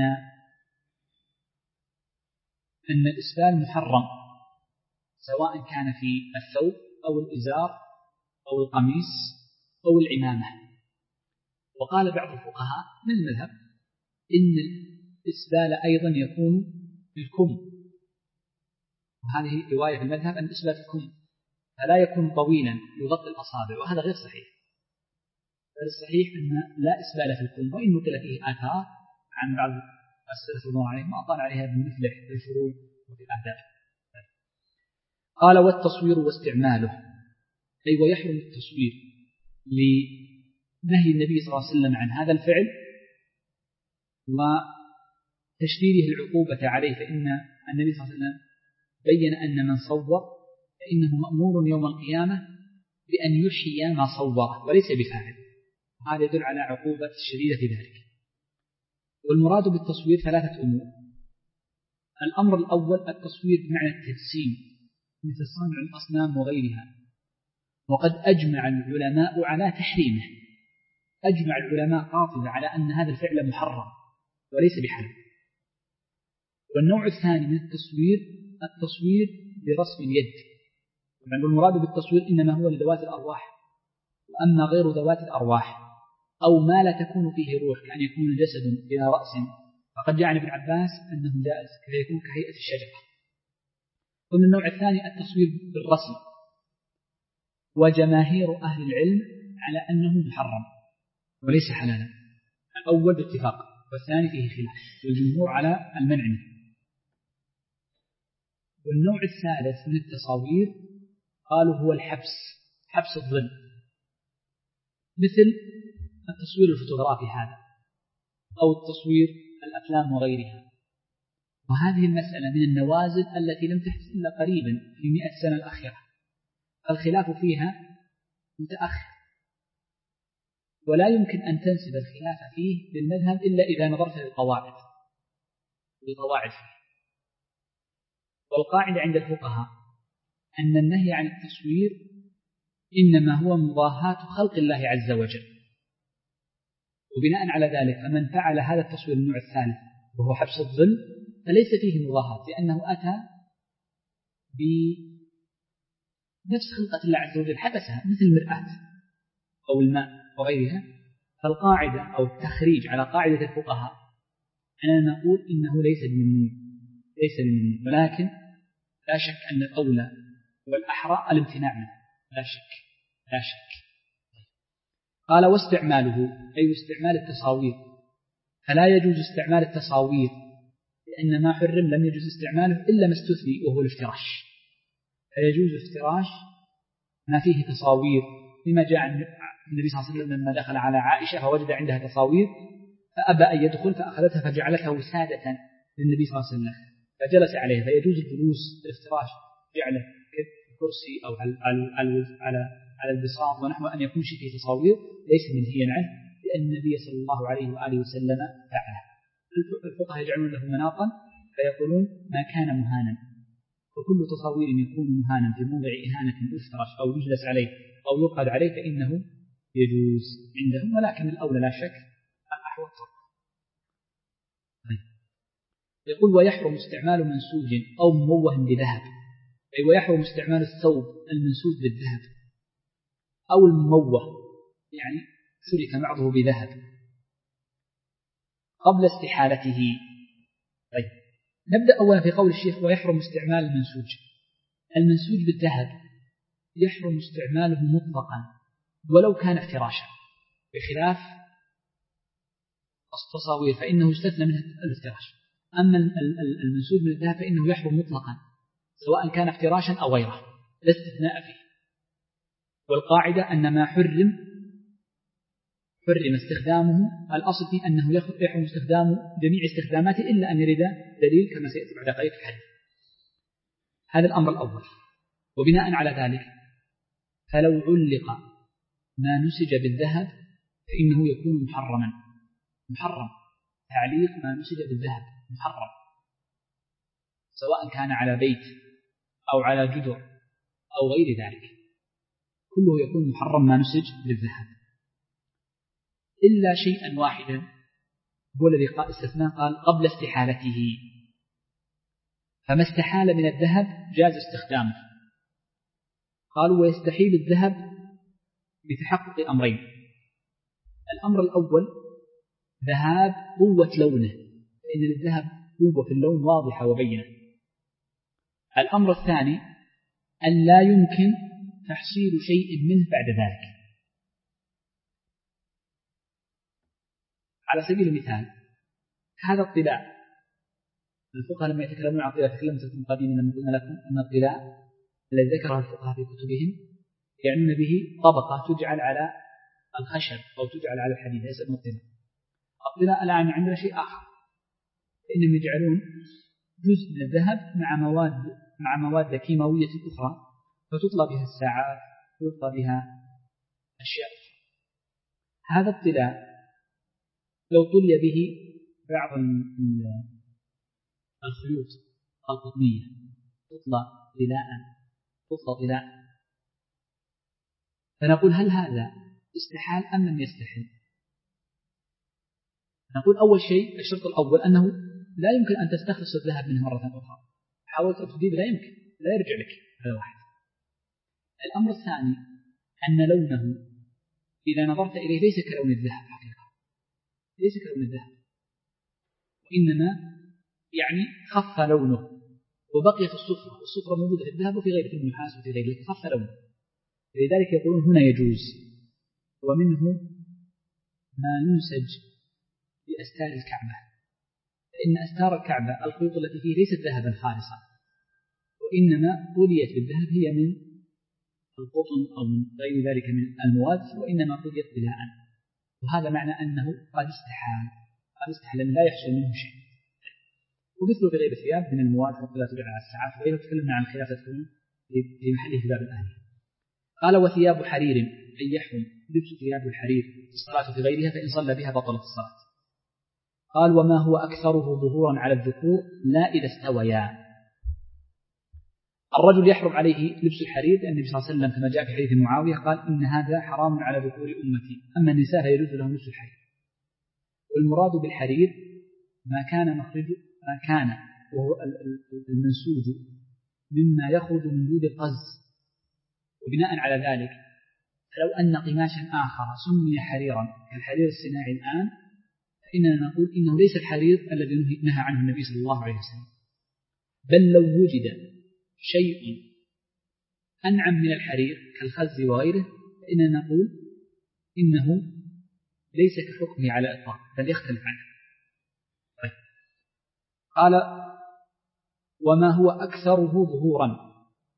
S1: أن الإسبال محرم، سواء كان في الثوب أو الإزار أو القميص أو العمامة. وقال بعض الفقهاء من المذهب إن الإسبال أيضا يكون بالكم، وهذه رواية في المذهب أن الإسبال في الكم فلا يكون طويلا يغطي الأصابع، وهذا غير صحيح. فالصحيح أن لا إسبال في الكم، وإن نقل فيه آثار عن بعض السلف الله عليه ما أطال عليها ابن مفلح في الفروع وفي الآداب. قال والتصوير واستعماله، أي ويحرم التصوير لنهي النبي صلى الله عليه وسلم عن هذا الفعل وتشديده العقوبة عليه، فإن النبي صلى الله عليه وسلم بين أن من صور فإنه مأمور يوم القيامة بأن يحيي ما صوره وليس بفاعل، وهذا يدل على عقوبة الشديدة في ذلك. والمراد بالتصوير ثلاثة أمور: الأمر الأول التصوير بمعنى التجسيم مثل صنع الأصنام وغيرها، وقد أجمع العلماء على تحريمه، أجمع العلماء قاطبة على أن هذا الفعل محرم وليس بحلال. والنوع الثاني من التصوير التصوير برسم اليد، والمراد بالتصوير إنما هو لذوات الأرواح، وأما غير ذوات الأرواح أو ما لا تكون فيه روح كأن يكون جسد إلى رأس، فقد جاء عن ابن عباس أنه جائز فيكون كهيئة الشجرة. ومن النوع الثاني التصوير بالرسم، وجماهير أهل العلم على أنه محرم وليس حلالا، الأول باتفاق والثاني فيه خلاف، والجمهور على المنع منه. والنوع الثالث من التصاوير قالوا هو الحبس، حبس الظل، مثل التصوير الفوتوغرافي هذا أو التصوير الأفلام وغيرها. وهذه المسألة من النوازل التي لم تحدث إلا قريبا في مئة سنة الأخيرة، الخلاف فيها متأخر، ولا يمكن أن تنسب الخلاف فيه للمذهب إلا إذا نظرت للقواعد للقواعد فيه. والقاعدة عند الفقهاء أن النهي عن التصوير إنما هو مضاهاة خلق الله عز وجل، وبناء على ذلك فمن فعل هذا التصوير النوع الثالث وهو حبس الظل فليس فيه مضاهاة، لأنه أتى بنفس خلقة الله عز وجل، حبسها مثل المرآة أو الماء وغيرها. فالقاعدة أو التخريج على قاعدة الفقهاء أننا نقول إنه ليس بممنوع ليس بممنوع ولكن لا شك أن الأولى والأحرى الامتناع منه، لا شك لا شك. قال واستعماله أي استعمال التصاوير، فلا يجوز استعمال التصاوير لأن ما حرم لم يجوز استعماله إلا ما استثني وهو الافتراش، فيجوز افتراش ما فيه تصاوير، لما جاء عن النبي صلى الله عليه وسلم لما دخل على عائشة فوجد عندها تصاوير فأبى أن يدخل فأخذتها فجعلته سادة للنبي صلى الله عليه وسلم فجلس عليه، فيجوز الجلوس الافتراش جعله كرسي أو على على على على البساط ونحو أن يكون شيء فيه تصاوير ليس منهيا عنه، لأن النبي صلى الله عليه وآله وسلم فعله. الفقهاء يجعلون له مناطا فيقولون ما كان مهانا، وكل تصاوير يكون مهانا في موضع إهانة يفترش أو يجلس عليه أو يقعد عليه فإنه يجوز عندهم، ولكن الأولى لا شك الأحوط. يقول ويحرم استعمال منسوج أو مموه بذهب، أي ويحرم استعمال الثوب المنسوج بالذهب أو المموه يعني شرك معه بذهب قبل استحالته، طيب، نبدأ أولا في قول الشيخ ويحرم استعمال المنسوج. المنسوج بالذهب يحرم استعماله مطلقا ولو كان افتراشا، بخلاف التصاوير فإنه يستثنى منها الافتراش. أما المنسوج من الذهب فإنه يحرم مطلقا سواء كان افتراشا أو غيره، لا استثناء فيه. والقاعدة أن ما حرم حرم استخدامه، الأصل فيه أنه يحرم استخدام جميع استخداماته إلا أن يرد دليل كما سيأتي بعد قليل في الحديث. هذا الأمر الأول. وبناء على ذلك فلو علق ما نسج بالذهب فإنه يكون محرما. محرم تعليق ما نسج بالذهب محرم، سواء كان على بيت أو على جدر أو غير ذلك، كله يكون محرم ما نسج بالذهب، إلا شيئا واحدا هو الذي قال استثناء، قال قبل استحالته. فما استحال من الذهب جاز استخدامه. قالوا ويستحيل الذهب بتحقق أمرين. الأمر الأول ذهاب قوة لونه، فإن الذهب قوة في اللون واضحة وبينة. الأمر الثاني أن لا يمكن تحصيل شيء منه بعد ذلك. على سبيل المثال هذا الطلاء، الفقهاء لما يتكلمون عن الطلاء تكلمت لكم قديما لما قلنا لكم أن الطلاء الذي ذكره الفقهاء في كتبهم يعنون به طبقة تجعل على الخشب أو تجعل على الحديد، ليس الطلاء. الطلاء الآن عندنا شيء آخر، إنهم يجعلون جزء من الذهب مع مواد مع مواد كيماوية أخرى فتطلى بها الساعات، تطلى بها أشياء. هذا الطلاء لو طلي به بعض الخيوط القطنية تطلى طلاء تطلى طلاء فنقول هل هذا استحال أم لم يستحل؟ نقول أول شيء الشرط الأول أنه لا يمكن أن تستخلص الذهب منه مرة أخرى، حاولت تجديد لا يمكن، لا يرجع لك. هذا واحد. الأمر الثاني أن لونه إذا نظرت إليه ليس كلون الذهب حقيقة، ليس كلون الذهب، وإنما يعني خف لونه وبقيت الصفرة، والصفرة موجودة في الذهب وفي غيره، في النحاس وفي غيره، خف لونه. لذلك يقولون هنا يجوز. ومنه ما ينسج بأستار الكعبة، فإن أستار الكعبة الخيوط التي فيه ليست ذهبا خالصا، وإنما طليت بالذهب، هي من القطن أو من غير ذلك من المواد، وإنما طليت طلاء. وهذا معنى أنه قد استحال، قد استحال لا يحصل منه شيء. ومثله في غير الثياب من المواد حتى لا تجعل على الساعات وغيره، تكلمنا عن خلاف تكون في محله في باب الآن. قال وثياب حرير أن يحرم لبس ثياب الحرير الصلاة في غيرها، فإن صلى بها بطلت الصلاة. قال وما هو أكثره ظهورا على الذكور لا إذا استويا. الرجل يحرم عليه لبس الحرير لأن النبي صلى الله عليه وسلم كما جاء في حديث معاوية قال إن هذا حرام على ذكور أمتي، أما النساء فيجوز لهم لبس الحرير. والمراد بالحرير ما كان مخرجه ما كان وهو المنسوج مما يخرج من دود القز. وبناء على ذلك فلو أن قماشا آخر سمي حريرا كالحرير الصناعي الآن، فإننا نقول إنه ليس الحرير الذي نهى عنه النبي صلى الله عليه وسلم، بل لو وجد شيء أنعم من الحرير كالخز وغيره فإننا نقول إنه ليس كحكمه على الإطلاق بل يختلف عنه. طيب. قال وما هو أكثره ظهورا.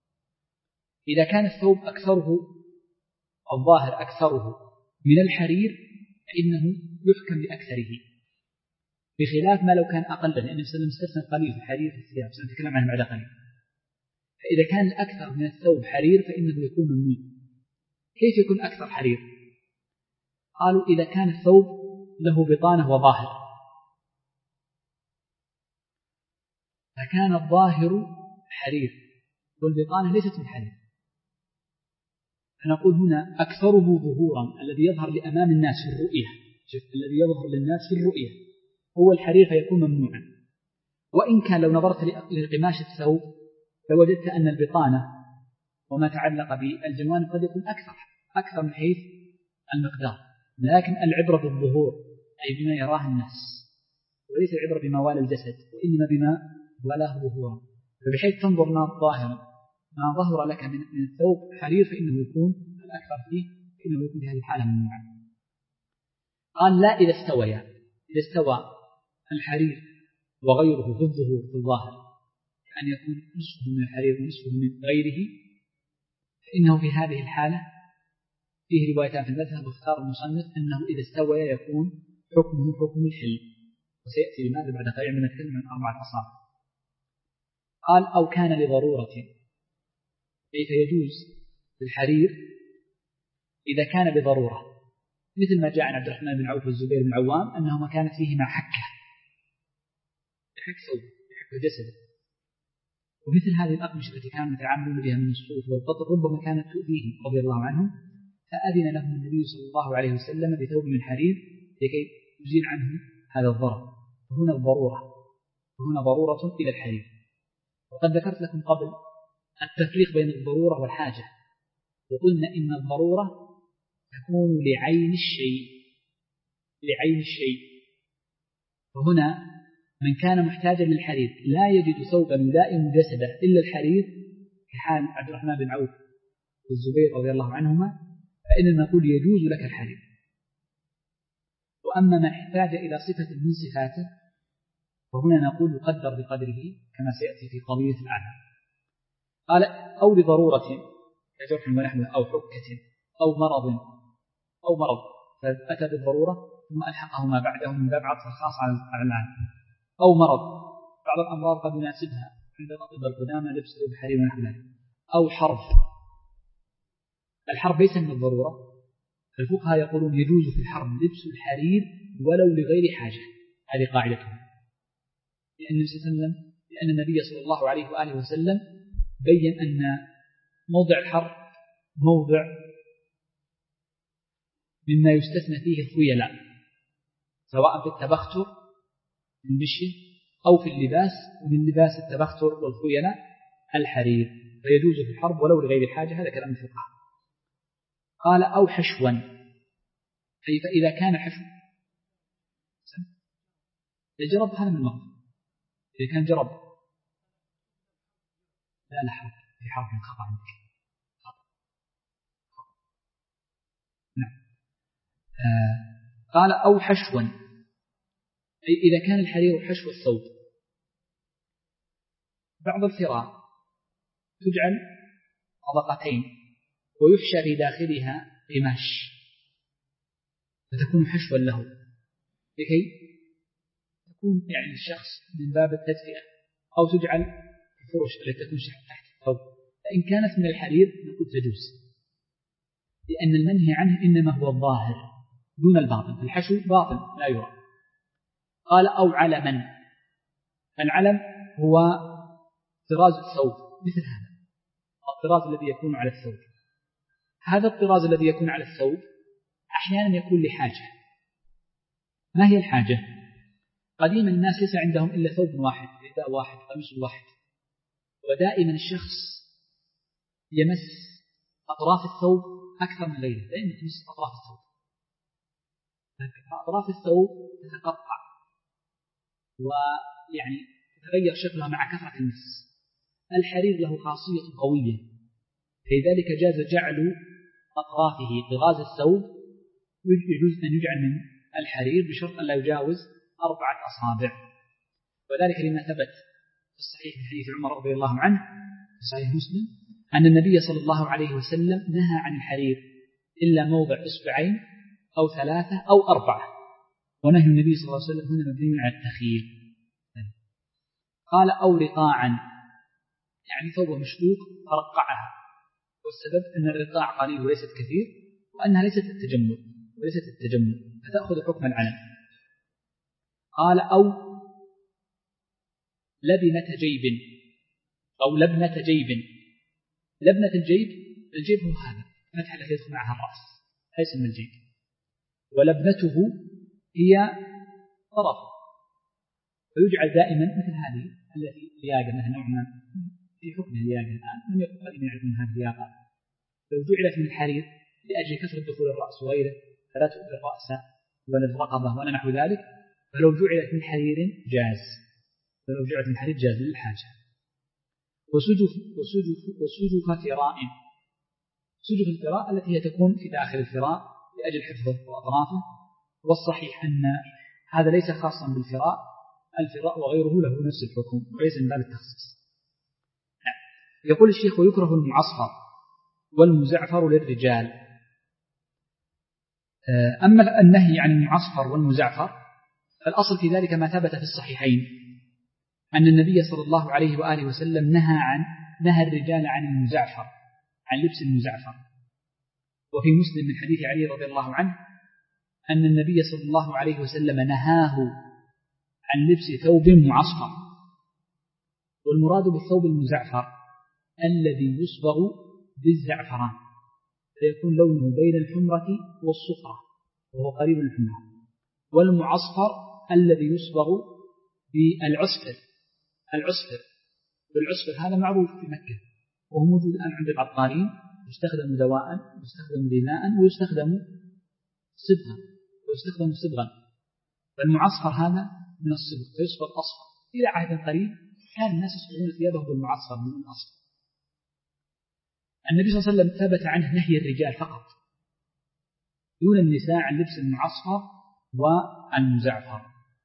S1: إذا كان الثوب أكثره الظاهر أكثره من الحرير فإنه يحكم بأكثره، بخلاف ما لو كان أقل، لأن النبي صلى الله عليه وسلم استثنى قليل في الحرير في الثياب سنتكلم عنه بعد قليل. فإذا كان الأكثر من الثوب حرير فإنه يكون ممنوع. كيف يكون أكثر حرير؟ قالوا إذا كان الثوب له بطانة وظاهر، فكان الظاهر حرير والبطانة ليست من حرير، فنقول هنا أكثره ظهورا الذي يظهر لأمام الناس في الرؤية، الذي يظهر للناس في الرؤية هو الحرير فيكون ممنوعا. وإن كان لو نظرت لقماش الثوب لوجدت أن البطانة وما تعلق بالجوانب قد يكون أكثر أكثر من حيث المقدار، لكن العبرة بالظهور أي بما يراه الناس. وليس العبرة بما والى الجسد وإنما بما والاه ظهورا، فبحيث تنظر ما ظاهرا ما ظهر لك من الثوب حرير فإنه يكون الأكثر فيه فإنه يكون في هذه الحالة ممنوعا. قال لا إذا استويا، إذا استوى الحرير وغيره في الظهور في الظاهر كأن يكون نصفه من الحرير ونصفه من غيره، فإنه في هذه الحالة فيه روايتان في المذهب، واختار المصنف أنه إذا استوى يكون حكمه حكم الحل، وسيأتي لماذا بعد قليل من نتكلم عن أربعة أصابع. قال أو كان لضرورة، أي فيجوز الحرير إذا كان بضرورة، مثل ما جاء عن عبد الرحمن بن عوف والزبير بن عوام أنهما كانت فيهما حكة يحك ثوب يحك جسده، ومثل هذه الأقمشة التي كانوا يتعاملون بها من الصوف والقطر ربما كانت تؤذيهم رضي الله عنهم، فأذن لهم النبي صلى الله عليه وسلم بثوب من حرير لكي يزيل عنهم هذا الضرر. فهنا الضرورة وهنا ضرورة إلى الحرير. وقد ذكرت لكم قبل التفريق بين الضرورة والحاجة، وقلنا إن الضرورة تكون لعين الشيء لعين الشيء فهنا من كان محتاجا للحرير لا يجد ثوبا يلائم جسده إلا الحرير كحال عبد الرحمن بن عوف والزبير رضي الله عنهما، فإننا نقول يجوز لك الحرير. وأما من احتاج إلى صفة من صفاته فهنا نقول يقدر بقدره كما سيأتي في قضية الأعلى. قال أو لضرورة كجرح ونحوه أو حكة أو مرض أو مرض فأتى بالضرورة ثم ألحقه ما بعده من باب عطف الخاص على العام. أو مرض، بعض الأمراض قد يناسبها عند الأطباء القدامى لبسه بحرير ونحوه. أو حرب، الحرب ليس من الضرورة، الفقهاء يقولون يجوز في الحرب لبس الحرير ولو لغير حاجة، هذه قاعدتهم، لأن النبي صلى الله عليه وسلم لأن النبي صلى الله عليه وآله وسلم بين أن موضع الحرب موضع مما يستثنى فيه الخيلاء، سواء في التبختر في المشي أو في اللباس، ومن لباس التبختر والخيلاء الحرير، فيجوز في الحرب ولو لغير الحاجة، هذا كلام الفقهاء. قال أو حشوا، أي فإذا كان حشو الجرب هذا من المغرب، إذا كان جرب لا لا حرب في حرب خطأ عندك نعم. آه قال أو حشوا، أي إذا كان الحرير حشو الثوب. بعض الفراء تجعل طبقتين ويحشى في داخلها قماش فتكون حشوا له لكي تكون يعني الشخص من باب التدفئة، أو تجعل الفرش التي تكون تحت الثوب، فإن كانت من الحرير نقول تجوز، لأن المنهي عنه إنما هو الظاهر دون الباطن، الحشو باطن لا يرى. قال أو علما، العلم هو طراز الثوب مثل هذا الطراز الذي يكون على الثوب. هذا الطراز الذي يكون على الثوب أحيانا يكون لحاجة. ما هي الحاجة؟ قديما الناس ليس عندهم إلا ثوب واحد، رداء واحد، قميص واحد، ودائما الشخص يمس أطراف الثوب أكثر من غيره، لأنه يمس أطراف الثوب، أطراف الثوب تتقطع ويعني تتغير شكلها مع كثرة المس. الحرير له خاصية قوية، لذلك جاز جعل أطرافه طراز الثوب، يجوز أن يجعل من الحرير بشرط أن لا يجاوز أربعة أصابع، وذلك لما ثبت في الصحيح من حديث عمر رضي الله عنه في صحيح مسلم أن النبي صلى الله عليه وسلم نهى عن الحرير إلا موضع إصبعين أو ثلاثة أو أربعة، ونهي النبي صلى الله عليه وسلم هنا مبني على التخيير. قال أو رقاعا، يعني ثوب مشقوق فرقعها، والسبب أن الرقاع قليل وليست كثير، وأنها ليست التجمل وليست التجمل فتأخذ حكم العلم. قال أو لبنة جيب أو لبنة جيب. لبنة الجيب، الجيب هو هذا فتحة التي يدخل معها الرأس، ليس من الجيب، ولبنته هي طرف، فيجعل دائما مثل هذه التي لياقة مثل نوعنا في حكم اللياقة الآن، لم يكن قد يعرفون هذه اللياقة، لو جعلت من الحرير لأجل كثرة دخول الرأس وغيره فلا تؤذي الرأس ولا الرقبة ولا نحو ذلك، فلو جعلت من حرير جاز، فلو جعلت من حرير جاز للحاجة. وسجف وسجف وسجف فراء، سجف الفراء التي هي تكون في داخل الفراء لأجل حفظه وأطرافه. والصحيح أن هذا ليس خاصا بالفراء، الفراء وغيره له نفس الحكم وليس من باب التخصيص. يقول الشيخ: ويكره المعصفر والمزعفر للرجال. أما النهي عن المعصفر والمزعفر فالأصل في ذلك ما ثبت في الصحيحين أن النبي صلى الله عليه وآله وسلم نهى عن نهى الرجال عن المزعفر، عن لبس المزعفر. وفي مسلم من حديث علي رضي الله عنه أن النبي صلى الله عليه وسلم نهاه عن لبس ثوب معصفر. والمراد بالثوب المزعفر الذي يصبغ بالزعفران فيكون لونه بين الحمرة والصفرة وهو قريب من الحمرة. والمعصفر الذي يصبغ بالعصفر، العصفر بالعصفر هذا معروف في مكة وهو موجود الآن عند العطارين، يستخدم دواء ويستخدم غذاء ويستخدم صبغا ويستخدم صبغا. فالمعصفر هذا من الصبغ فيصبغ أصفر. إلى عهد قريب كان الناس يصبغون ثيابهم بالمعصفر من الأصفر. النبي صلى الله عليه وسلم ثبت عنه نهي الرجال فقط دون النساء عن لبس المعصفر والمزعفر.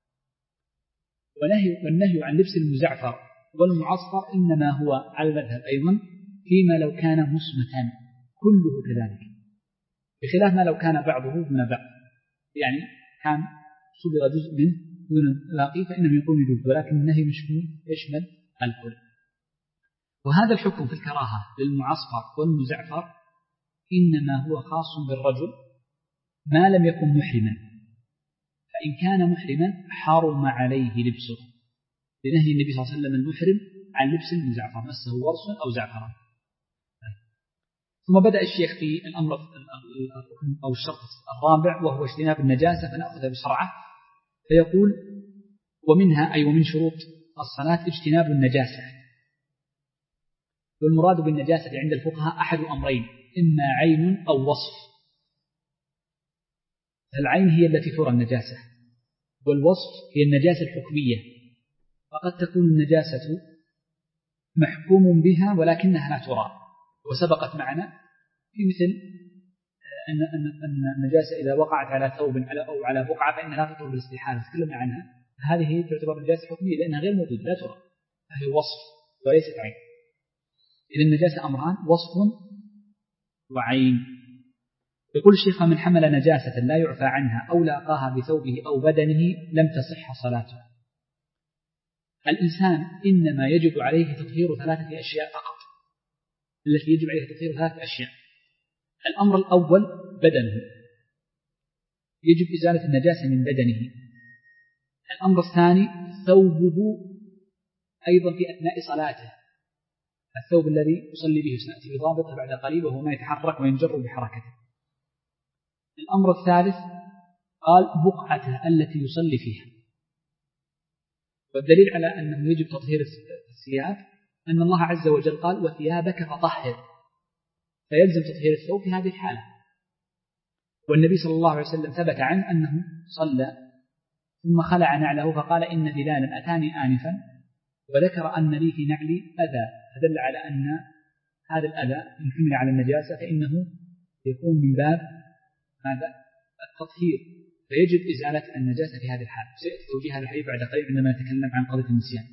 S1: ونهي والنهي عن لبس المزعفر والمعصفر إنما هو على المذهب أيضا فيما لو كان مصمتا كله كذلك، بخلاف ما لو كان بعضه دون بعض، يعني كان صبغ جزء منه دون الباقي فإنه يكون يجوز، ولكن النهي مشمول يشمل الكل. وهذا الحكم في الكراهة للمعصفر والمزعفر إنما هو خاص بالرجل ما لم يكن محرما، فإن كان محرما حرم عليه لبسه لنهي النبي صلى الله عليه وسلم المحرم عن لبس المزعفر مسه ورس أو زعفران. ثم بدأ الشيخ في الأمر أو الشرط الرابع وهو اجتناب النجاسة، فنأخذ بسرعة. فيقول: ومنها أي ومن شروط الصلاة اجتناب النجاسة. والمراد بالنجاسة عند الفقهاء أحد أمرين: إما عين أو وصف. العين هي التي ترى النجاسة، والوصف هي النجاسة الحكمية، فقد تكون النجاسة محكوم بها ولكنها لا ترى. وسبقت معنا في مثل أن أن النجاسة إذا وقعت على ثوب أو على بقعة فإنها لا تطهر بالاستحالة، تكلمنا عنها. هذه تعتبر نجاسة حكمية لأنها غير موجودة لا ترى، فهي وصف وليست عين. إذا النجاسة أمران: وصف وعين. يقول الشيخ: من حمل نجاسة لا يعفى عنها أو لاقاها بثوبه أو بدنه لم تصح صلاته. الإنسان إنما يجب عليه تطهير ثلاثة أشياء فقط، التي يجب عليه تطهير ثلاثة أشياء. الأمر الأول بدنه، يجب إزالة النجاسة من بدنه. الأمر الثاني ثوبه أيضا في أثناء صلاته، الثوب الذي يصلي به سنأتي بضابطه بعد قريب وهو ما يتحرك وينجر بحركته. الأمر الثالث قال بقعته التي يصلي فيها. والدليل على أنه يجب تطهير الثياب أن الله عز وجل قال: وثيابك فطهر، فيلزم تطهير الثوب في هذه الحالة. والنبي صلى الله عليه وسلم ثبت عنه أنه صلى ثم خلع نعله فقال: إن بلالا أتاني آنفا وذكر أن لي في نعلي أذى، فدل على أن هذا الأذى إن حمل على النجاسة فإنه يكون من باب هذا التطهير، فيجب إزالة النجاسة في هذه الحالة. سيأتي توجيه هذا الحديث بعد قليل عندما نتكلم عن قضية النسيان.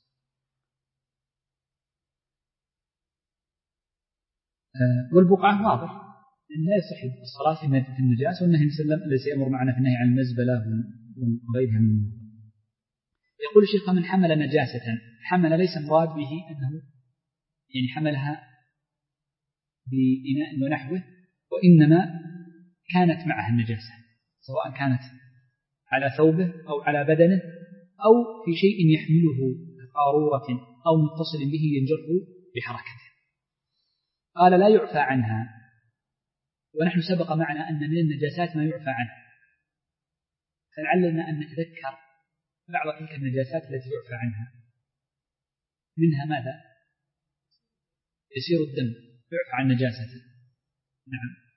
S1: والبقعة واضح أن لا يصح الصلاة في النجاسة، والنهي صلى الله عليه وسلم الذي سيأمر معنا في النهي عن المزبلة وغيرها من. يقول الشيخ: من حمل نجاسة، حمل ليس مراد به أنه يعني حملها بإناء ونحوه، وإنما كانت معها النجاسة سواء كانت على ثوبه أو على بدنه أو في شيء يحمله كقارورة أو متصل به ينجر بحركته. قال: لا يعفى عنها. ونحن سبق معنا أن من النجاسات ما يعفى عنها، فلعلنا أن نتذكر بعض تلك النجاسات التي يعفى عنها. منها ماذا؟ يسير الدم يعفى عن نجاسته. نعم.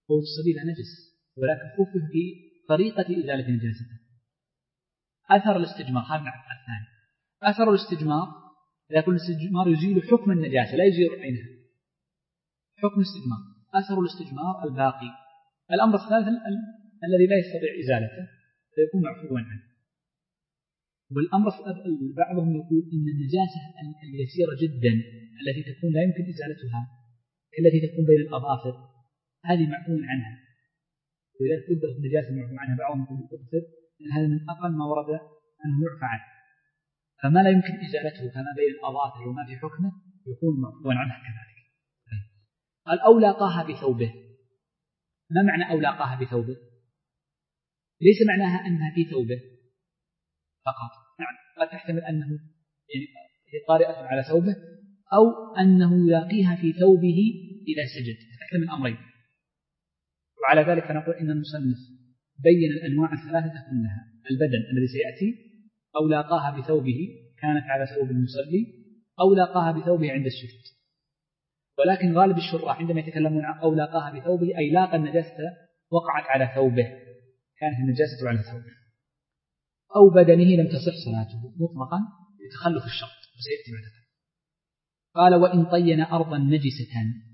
S1: بول الصبي نجس، ولكن خفف في طريقة إزالة نجاسته. أثر الاستجمار هذا الثاني. أثر الاستجمار إذا كل الاستجمار يزيل حكم النجاسة لا يزيل عينها، حكم الاستجمار. أثر الاستجمار الباقي. الأمر الثالث الذي لا يستطيع إزالته فيكون معفوا عنه. والأمر بعضهم يقول إن النجاسة اليسيرة جدا التي تكون لا يمكن إزالتها التي تكون بين الأظافر هذه معفو عنها، وإذا قدرت النجاسة معفو عنها بعضهم يقول الأظفر إن هذا من أقل ما ورد أنه يعفى عنه، فما لا يمكن إزالته كما بين الأظافر وما في حكمه يكون معفوا عنه كذلك. قال أو لاقاها بثوبه. ما معنى أو لاقاها بثوبه؟ ليس معناها أنها في ثوبه فقط، نعم قد تحتمل أنه يعني طارئة على ثوبه أو أنه يلاقيها في ثوبه إذا سجد، تحتمل الأمرين. وعلى ذلك فنقول إن المصنف بين الأنواع الثلاثة كلها: البدن الذي سيأتي، أو لاقاها بثوبه كانت على ثوب المصلي، أو لاقاها بثوبه عند السجود. ولكن غالب الشراح عندما يتكلمون عن أو لاقاها بثوبه أي لاقى النجاسة وقعت على ثوبه، كانت النجاسة على ثوبه. أو بدنه لم تصح صلاته مطلقا لتخلف الشرط، وسيأتي بعد ذلك. قال وإن طين أرضا نجسة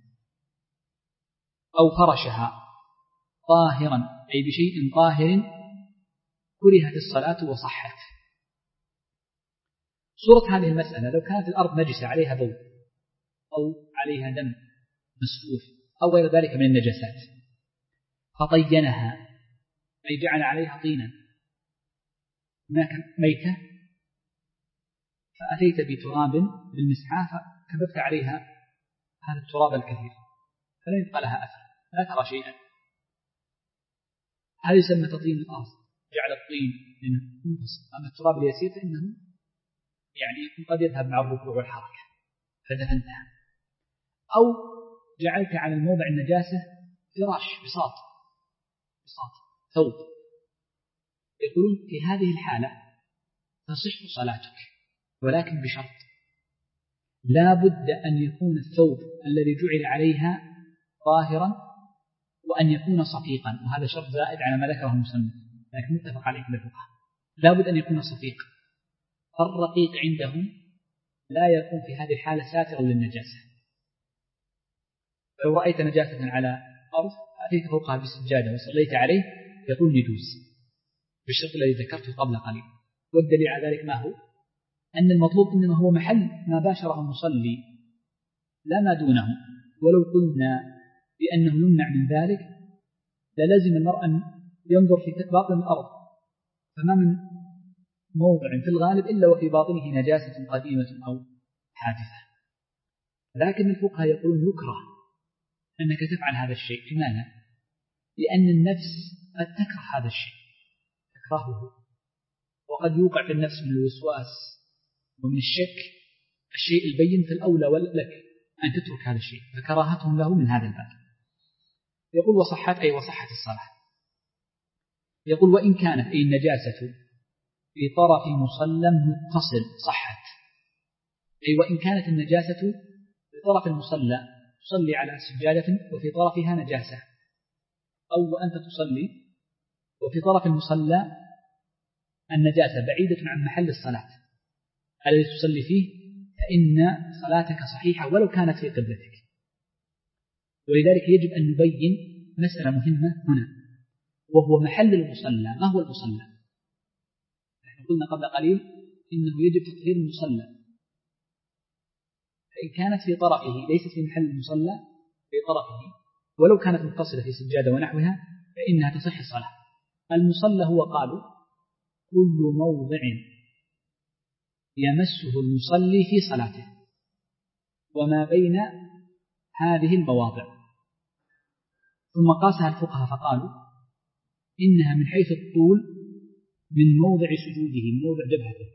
S1: أو فرشها طاهرا أي بشيء طاهر كرهت الصلاة وصحت. صورة هذه المسألة لو كانت الأرض نجسة عليها بول أو عليها دم مسفوح أو غير ذلك من النجاسات فطينها أي جعل عليها طينا، هناك ميتة فأتيت بتراب بالمسحاة فكببت عليها هذا التراب الكثير فلا يبقى لها أثر، لا ترى شيئا. هذا يسمى تطين الأرض، جعل الطين منفصل. أما التراب اليسير فإنه يعني يكون قد يذهب مع الركوع والحركة فدفنتها. أو جعلت على الموضع النجاسة فراش بساط بساط ثوب، يقولون في هذه الحالة تصح صلاتك، ولكن بشرط لا بد أن يكون الثوب الذي جعل عليها طاهرا وأن يكون صفيقا، وهذا شرط زائد على ما ذكره المصنف لكن متفق عليه من الفقهاء. لا بد أن يكون صفيق، فالرقيق عندهم لا يكون في هذه الحالة ساترا للنجاسة. لو رأيت نجاسة على أرض أتيت فوقها بالسجادة وصليت عليه يقول يجوز بالشرط الذي ذكرته قبل قليل. والدليل على ذلك ما هو؟ أن المطلوب إنما هو محل ما باشره المصلي لا ما دونه. ولو قلنا بأنه يمنع من ذلك للزم المرء أن ينظر في باطن الأرض، فما من موضع في الغالب إلا وفي باطنه نجاسة قديمة أو حادثة. لكن الفقهاء يقولون يكره أنك تفعل هذا الشيء. لماذا؟ لأن النفس قد تكره هذا الشيء، تكرهه، وقد يوقع في النفس من الوسواس ومن الشك الشيء البين في الأولى لك أن تترك هذا الشيء، فكراهتهم له من هذا الباب. يقول وصحت أي وصحت الصلاة. يقول وإن كانت أي النجاسة في طرف مصلى متصل صحت، أي وإن كانت النجاسة في طرف المصلى تصلي على سجادة وفي طرفها نجاسة، أو وأنت تصلي وفي طرف المصلى النجاسة بعيدة عن محل الصلاة الذي تصلي فيه، فإن صلاتك صحيحة ولو كانت في قبلتك. ولذلك يجب أن نبين مسألة مهمة هنا، وهو محل المصلى. ما هو المصلى؟ نحن قلنا قبل قليل إنه يجب تطهير المصلى، فإن كانت في طرفه ليست في محل المصلى في طرفه ولو كانت متصلة في سجادة ونحوها فإنها تصح الصلاة. المصلى هو قالوا كل موضع يمسه المصلي في صلاته وما بين هذه المواضع. ثم قاسها الفقهاء فقالوا إنها من حيث الطول من موضع سجوده من موضع جبهته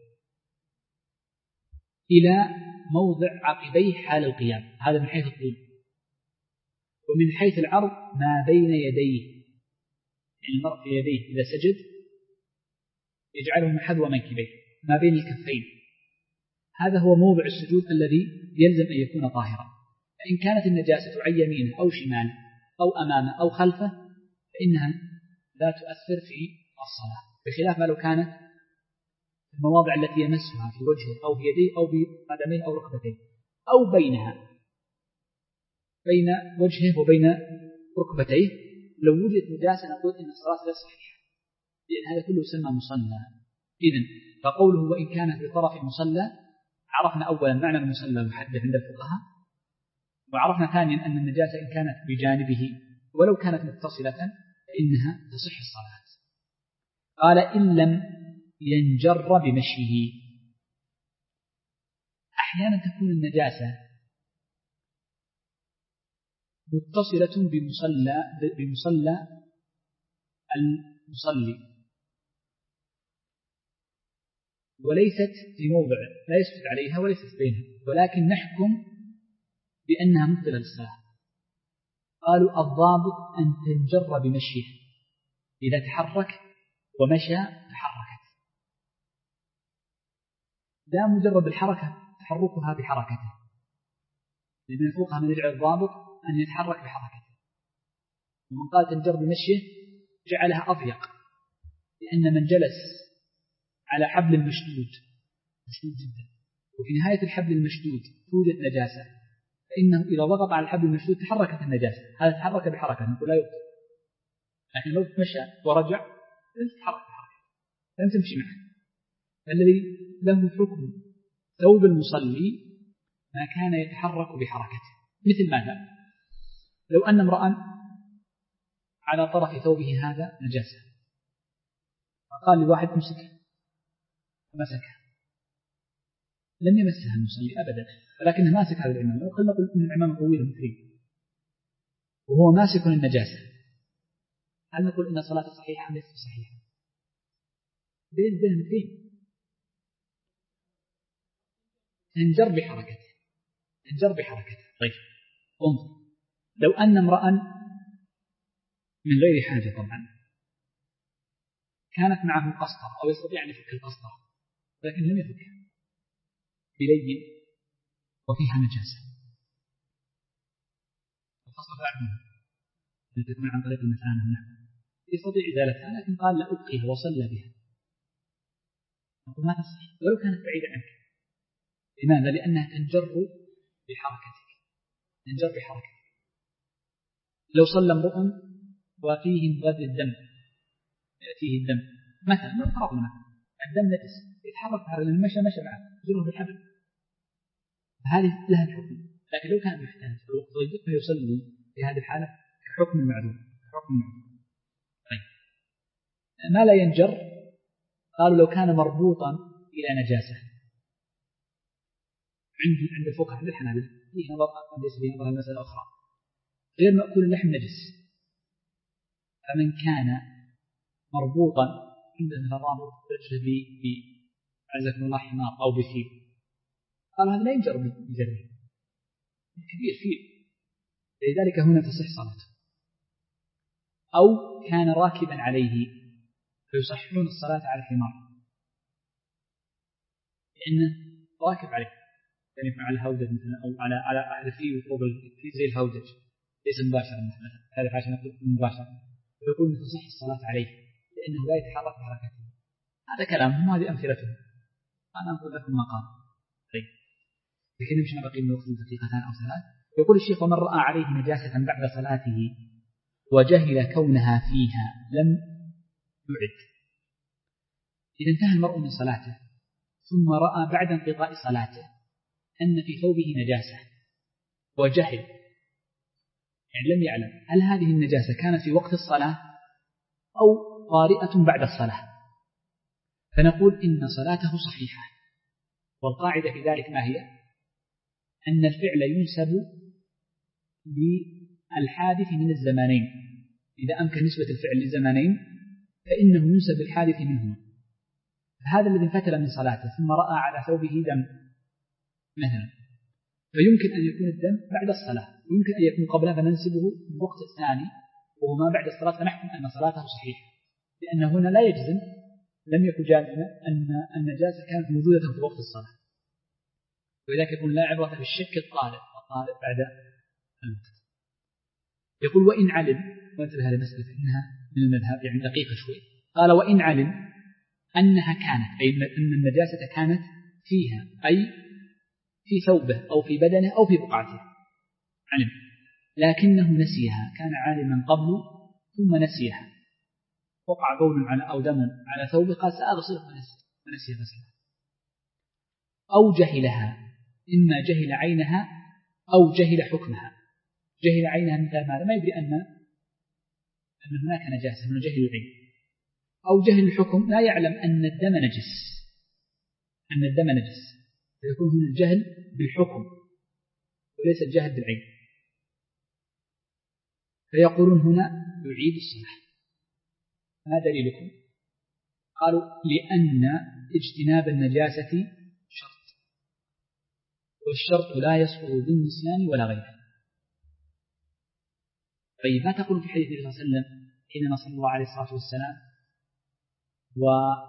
S1: إلى موضع عقبيه حال القيام، هذا من حيث الطول. ومن حيث العرض ما بين يديه، يعني المرء في يديه إذا سجد يجعله حذو منكبيه ما بين الكفين، هذا هو موضع السجود الذي يلزم أن يكون طاهرا. فإن كانت النجاسة عن يمينه أو شماله أو أمامه أو خلفه فإنها لا تؤثر في الصلاة، بخلاف ما لو كانت المواضع التي يمسها في وجهه أو في يديه أو بقدميه أو ركبتيه أو بينها بين وجهه وبين ركبتيه، لو وجدت نجاسة نقول إن الصلاة غير صحيحة، لأن هذا كله يسمى مصلى. إذن فقوله وإن كان في طرف المصلى، عرفنا أولا معنى المصلى المحدد عند الفقهاء، وعرفنا ثانيا أن النجاسة إن كانت بجانبه ولو كانت متصلة فإنها تصح الصلاة. قال إن لم ينجر بمشيه. أحيانا تكون النجاسة متصلة بمصلى بمصلى المصلي وليست في موضع لا يسجد عليها وليست بينها، ولكن نحكم بأنها مبطلة للصلاة. قالوا الضابط أن تنجر بمشيه، إذا تحرك ومشى تحركت، لا مجرد الحركة تحركها بحركته، لأن الفقهاء من يجعل الضابط أن يتحرك بحركته، ومن قال تنجر بمشيه جعلها أضيق، لأن من جلس على حبل مشدود مشدود جدا وفي نهاية الحبل المشدود توجد نجاسة، فإنه إذا ضغط على الحبل المشدود تحركت النجاسة، هذا تحرك بحركة نقول لا يبطل. لكن لو تمشى ورجع لن تتحرك بحركة، لن تمشي معه. الذي له حكم ثوب المصلي ما كان يتحرك بحركته، مثل ماذا؟ لو أن امرأ على طرف ثوبه هذا نجاسة فقال لواحد امسكه فمسكه، لم يمسها المصلي أبدا، ولكنه ماسك هذا العمام، وقلنا نقول إن العمام طويل مثري وهو ماسك النجاسة، هل نقول إن صلاة صحيحة ليست صحيحة؟ بين وبين مثلين، انجر بحركته انجر بحركته. طيب انظر، لو أن امرأ من غير حاجة طبعا كانت معه قسطرة أو يستطيع أن يفك القسطرة لكن لم يفكها بلين وفيها نجاسة، القسطرة تعرفونها التي تكون عن طريق المثانة ونحوها، يستطيع إزالتها لكن قال لا أبقيها وصلى بها، نقول ما تصح ولو كانت بعيدة عنك. لماذا؟ لأنها تنجر بحركتك تنجر بحركتك. لو صلى امرؤ وفيه انغاد الدم يأتيه الدم مثلا، لو فرضنا مثلا الدم نجس يتحرك بحركة لأن مشى مشى معه جره بالحبل، هذه لها الحكم. لكن لو كان محتاج في الوقت ضيق فيصلي في هذه الحالة كحكم المعدوم كحكم المعدوم. طيب ما لا ينجر، قالوا لو كان مربوطا إلى نجاسة، عند عند الفقهاء عند الحنابلة فيه نظر ليس فيه نظر المسألة أخرى، غير مأكول اللحم نجس، فمن كان مربوطا عندنا رابط رجله ب عزكم الله حمار أو بفيل، قال هذا لا ينجر بجره كبير فيه، لذلك هنا تصح صلاته. أو كان راكبا عليه فيصحون الصلاة على الحمار لأنه راكب عليه، يعني يكون على الهودج مثلا أو على على أحد فيه وفوق فيه زي الهودج ليس مباشرا مثلا، هذا عشان نقول مباشرا، فيقول تصح الصلاة عليه لأنه لا يتحرك بحركته. هذا كلامهم وهذه أمثلتهم، أنا أقول لكم ما قال. طيب لكن نمشي بقي من وقت دقيقتان أو ثلاث. يقول الشيخ ومن رأى عليه نجاسة بعد صلاته وجهل كونها فيها لم يعد. إذا انتهى المرء من صلاته ثم رأى بعد انقضاء صلاته أن في ثوبه نجاسة وجهل، يعني لم يعلم هل هذه النجاسة كانت في وقت الصلاة أو طارئة بعد الصلاة، فنقول إن صلاته صحيحة. والقاعدة في ذلك ما هي؟ أن الفعل ينسب للحادث من الزمانين، إذا أمكن نسبة الفعل للزمانين فإنه ينسب الحادث منهما. هذا الذي انفتل من صلاته ثم رأى على ثوبه دم مثلا، فيمكن أن يكون الدم بعد الصلاة ويمكن أن يكون قبلها، فننسبه للوقت الثاني وهو ما بعد الصلاة، فنحكم أن صلاته صحيحة، لأن هنا لا يجزم لم يكن جازما أن النجاسة كانت موجودة في وقت الصلاة، ولذلك يكون لا عبرة بالشك الطارئ الطارئ بعد الوقت. يقول وإن علم، وانتبه هذه المسألة إنها من المذهب يعني دقيقة شوي، قال وإن علم أنها كانت، أي أن النجاسة كانت فيها، أي في ثوبه أو في بدنه أو في بقعته، علم لكنه نسيها، كان عالما قبل ثم نسيها، وقع بول على أو دم على ثوبه قال سأغسله ونسي غسلها، أو جهلها، إما جهل عينها أو جهل حكمها. جهل عينها مثل ماذا؟ ما يدري أن أن هناك نجاسة من جهل العين، أو جهل الحكم لا يعلم أن الدم نجس، أن الدم نجس، فيكون هنا الجهل بالحكم وليس الجهل بالعين. فيقولون هنا يعيد الصلاة. ما دليلكم؟ قالوا لأن اجتناب النجاسة شرط، والشرط لا يسقط بالنسيان ولا غيره. طيب ما تقول في حديث النبي صلى الله عليه وسلم حينما صلى الله عليه الصلاة والسلام و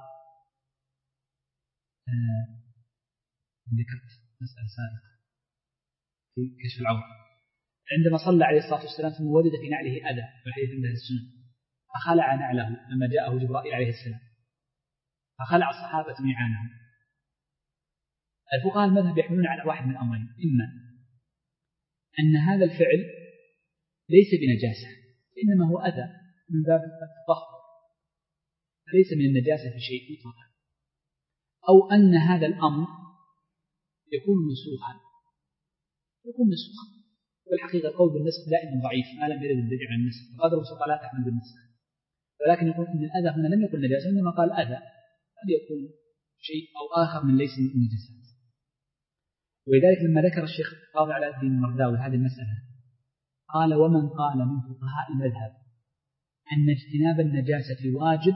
S1: آه... ذكرت مسألة سابقة في كشف العورة، عندما صلى عليه الصلاة والسلام ثم وجد في نعله أذى، والحديث عند أهل السنة، فخلع نعله لما جاءه جبرائيل عليه السلام، فخلع الصحابة نعالهم. الفقهاء المذهب يحملون على واحد من أمرين: إما أن هذا الفعل ليس بنجاسة إنما هو أذى من باب التطهر، ليس من النجاسة في شيء مطلقا، أو أن هذا الأمر يكون منسوخا يكون منسوخا والحقيقة القول بالنسخ دائما ضعيف ما لم يرد الدليل على النسخ، وقدر الفقهاء لا تحمل بالنسخ، ولكن يقول أن الأذى هنا لم يكن نجاسة إنما قال أذى قد يكون شيء أو آخر من ليس من النجاسات. ولذلك لما ذكر الشيخ قاضي علاء الدين المرداوي هذه المسألة قال: ومن قال من فقهاء المذهب أن اجتناب النجاسة واجب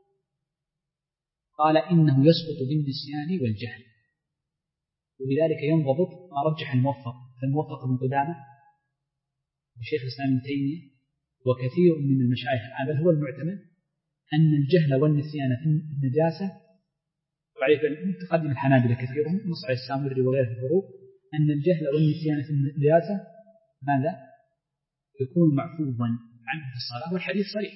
S1: قال إنه يسقط بالنسيان والجهل، وبذلك ينضبط ما رجح الموفق فالموفق ابن قدامة وشيخ الإسلام ابن تيمية وكثير من المشايخ، بل هو المعتمد أن الجهل والنسيان في النجاسة، وعليه تقدم الحنابلة كثيرهم مصعب السامري وغيره في الفروق، أن الجهل والنسيان في النجاسة ماذا؟ يكون معفوا عنه في الصلاة، والحديث صريح.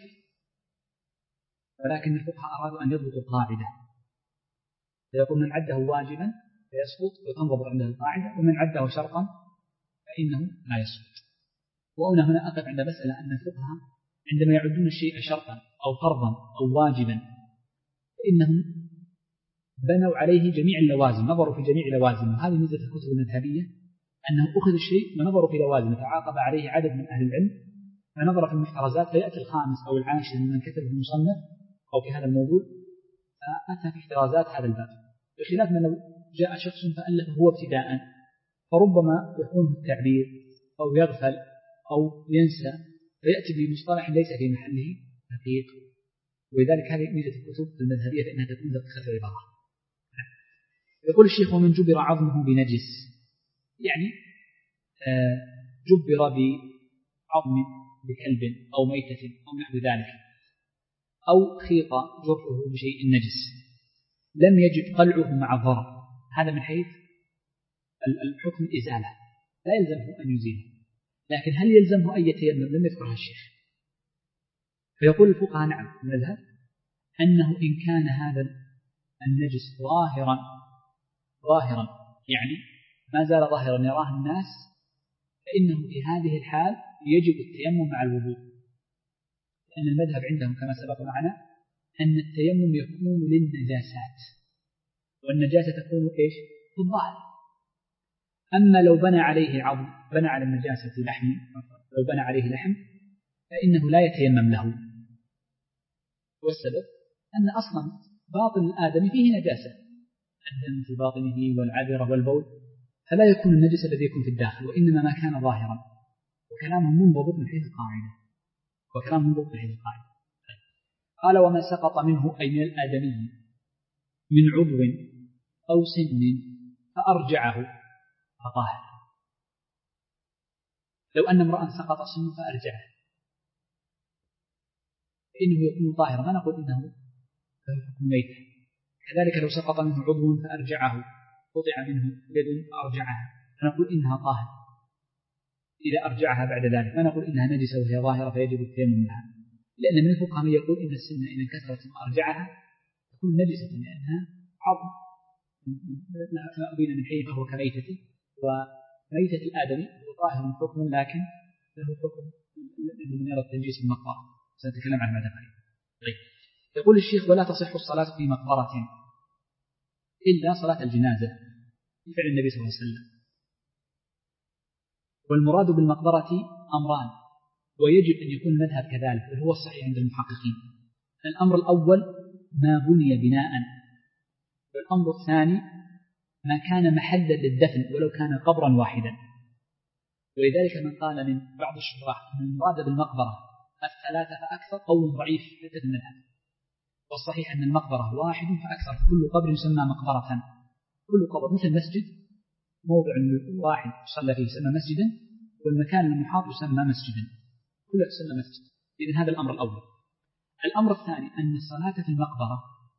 S1: ولكن الفقهاء أرادوا أن يضبطوا القاعدة، فيقول من عده واجبا فيسقط وتنضبط عنده القاعدة، ومن عده شرطا فإنه لا يسقط. وأنا هنا أقف عند مسألة أن الفقهاء عندما يعدون الشيء شرطا أو فرضا أو واجبا فإنهم بنوا عليه جميع اللوازم، نظروا في جميع لوازمه. وهذه ميزة الكتب المذهبية أنه أخذ الشيء ونظروا في لوازمه، تعاقب عليه عدد من أهل العلم فنظر في المحترزات، فيأتي الخامس أو العاشر من كتب المصنف أو في هذا الموضوع فأتى في احترازات هذا الباب، بخلاف من لو جاء شخص فألف هو ابتداء فربما يكون التعبير أو يغفل أو ينسى فيأتي بمصطلح ليس في محله دقيق. ولذلك هذه ميزة الكتب المذهبية فإنها تكون دقيقة العبارة. يقول الشيخ: ومن جبر عظمه بنجس، يعني جبر بعظم بكلب أو ميتة أو نحو ذلك، أو خيط جرحه بشيء نجس لم يجد قلعه مع الضرر، هذا من حيث الحكم الإزالة لا يلزمه أن يزيله، لكن هل يلزمه أن يتيمم؟ لم يذكرها الشيخ. فيقول الفقهاء: نعم، المذهب أنه إن كان هذا النجس ظاهرا ظاهرا يعني ما زال ظاهرا يراه الناس، فإنه في هذه الحال يجب التيمم مع الوضوء، لأن المذهب عندهم كما سبق معنا أن التيمم يكون للنجاسات، والنجاسة تكون إيش؟ في الظاهر. أما لو بنى عليه عظم، بنى على النجاسة لحم، لو بنى عليه لحم فإنه لا يتيمم له. والسبب أن أصلا باطن الآدم فيه نجاسة، الدم في باطنه والعذرة والبول، فلا يكون النجس الذي يكون في الداخل، وإنما ما كان ظاهرا. وكلامه منضبط من حيث القاعدة وكلام منضبط من حيث القاعدة. قال: وما سقط منه أي من الآدمي من عضو أو سن فأرجعه فطاهر. لو أن امرأ سقط سن فأرجعه فإنه يكون طاهرا، ما نقول إنه حكم ميت. كذلك لو سقط منه عضو فأرجعه، قطع منه يد فأرجعها، فنقول إنها طاهر إذا أرجعها بعد ذلك، ما نقول إنها نجسة وهي ظاهرة فيجب التيمم لها، لأن من الفقهاء من يقول إن السنة إذا انكسرت ثم أرجعها تكون نجسة لأنها عظم لا أبين من حي فهو كميتته، وميتة الآدمي هو طاهر حكم لكن له حكم من يرى التنجيس المقبرة، سنتكلم عن هذا بعد. طيب. يقول الشيخ: ولا تصح الصلاة في مقبرة إلا صلاة الجنازة بفعل النبي صلى الله عليه وسلم. والمراد بالمقبرة أمران، ويجب أن يكون المذهب كذلك، وهو الصحيح عند المحققين. الأمر الأول ما بني بناء، والأمر الثاني ما كان محلا للدفن ولو كان قبرا واحدا. ولذلك من قال من بعض الشراح أن المراد بالمقبرة الثلاثة فأكثر قول ضعيف حتى في المذهب، والصحيح أن المقبرة واحد فأكثر، كل قبر يسمى مقبرة، كل قبر مثل مسجد موضع واحد صلى فيه يسمى مسجدا، والمكان المحاط يسمى مسجدا، كله يسمى مسجد. إذن هذا الأمر الأول. الأمر الثاني أن الصلاة في المقبرة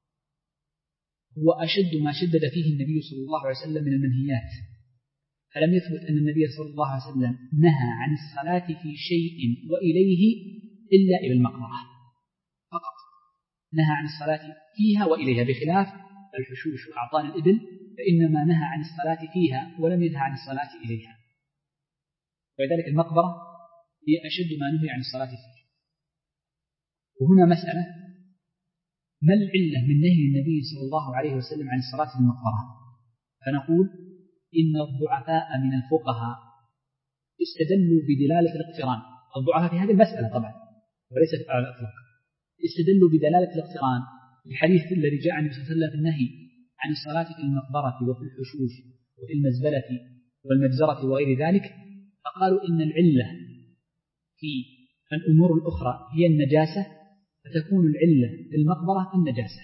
S1: هو أشد ما شدد فيه النبي صلى الله عليه وسلم من المنهيات، فلم يثبت أن النبي صلى الله عليه وسلم نهى عن الصلاة في شيء وإليه إلا إلى المقبرة فقط، نهى عن الصلاة فيها وإليها، بخلاف الحشوش وأعطان الإبل فإنما نهى عن الصلاة فيها ولم ينهى عن الصلاة إليها. ولذلك المقبرة هي أشد ما نهي عن الصلاة فيها. وهنا مسألة: ما العلة من نهي النبي صلى الله عليه وسلم عن الصلاة في المقبرة؟ فنقول إن الضعفاء من الفقهاء استدلوا بدلالة الاقتران، الضعفاء في هذه المسألة طبعا وليس على الإطلاق، استدلوا بدلالة الاقتران الحديث الذي جاء عن النبي صلى الله عليه وسلم في النهي عن الصلاة في المقبرة وفي الحشوش وفي المزبلة والمجزرة وغير ذلك، فقالوا إن العلة في الأمور الأخرى هي النجاسة، فتكون العلة في المقبرة النجاسة.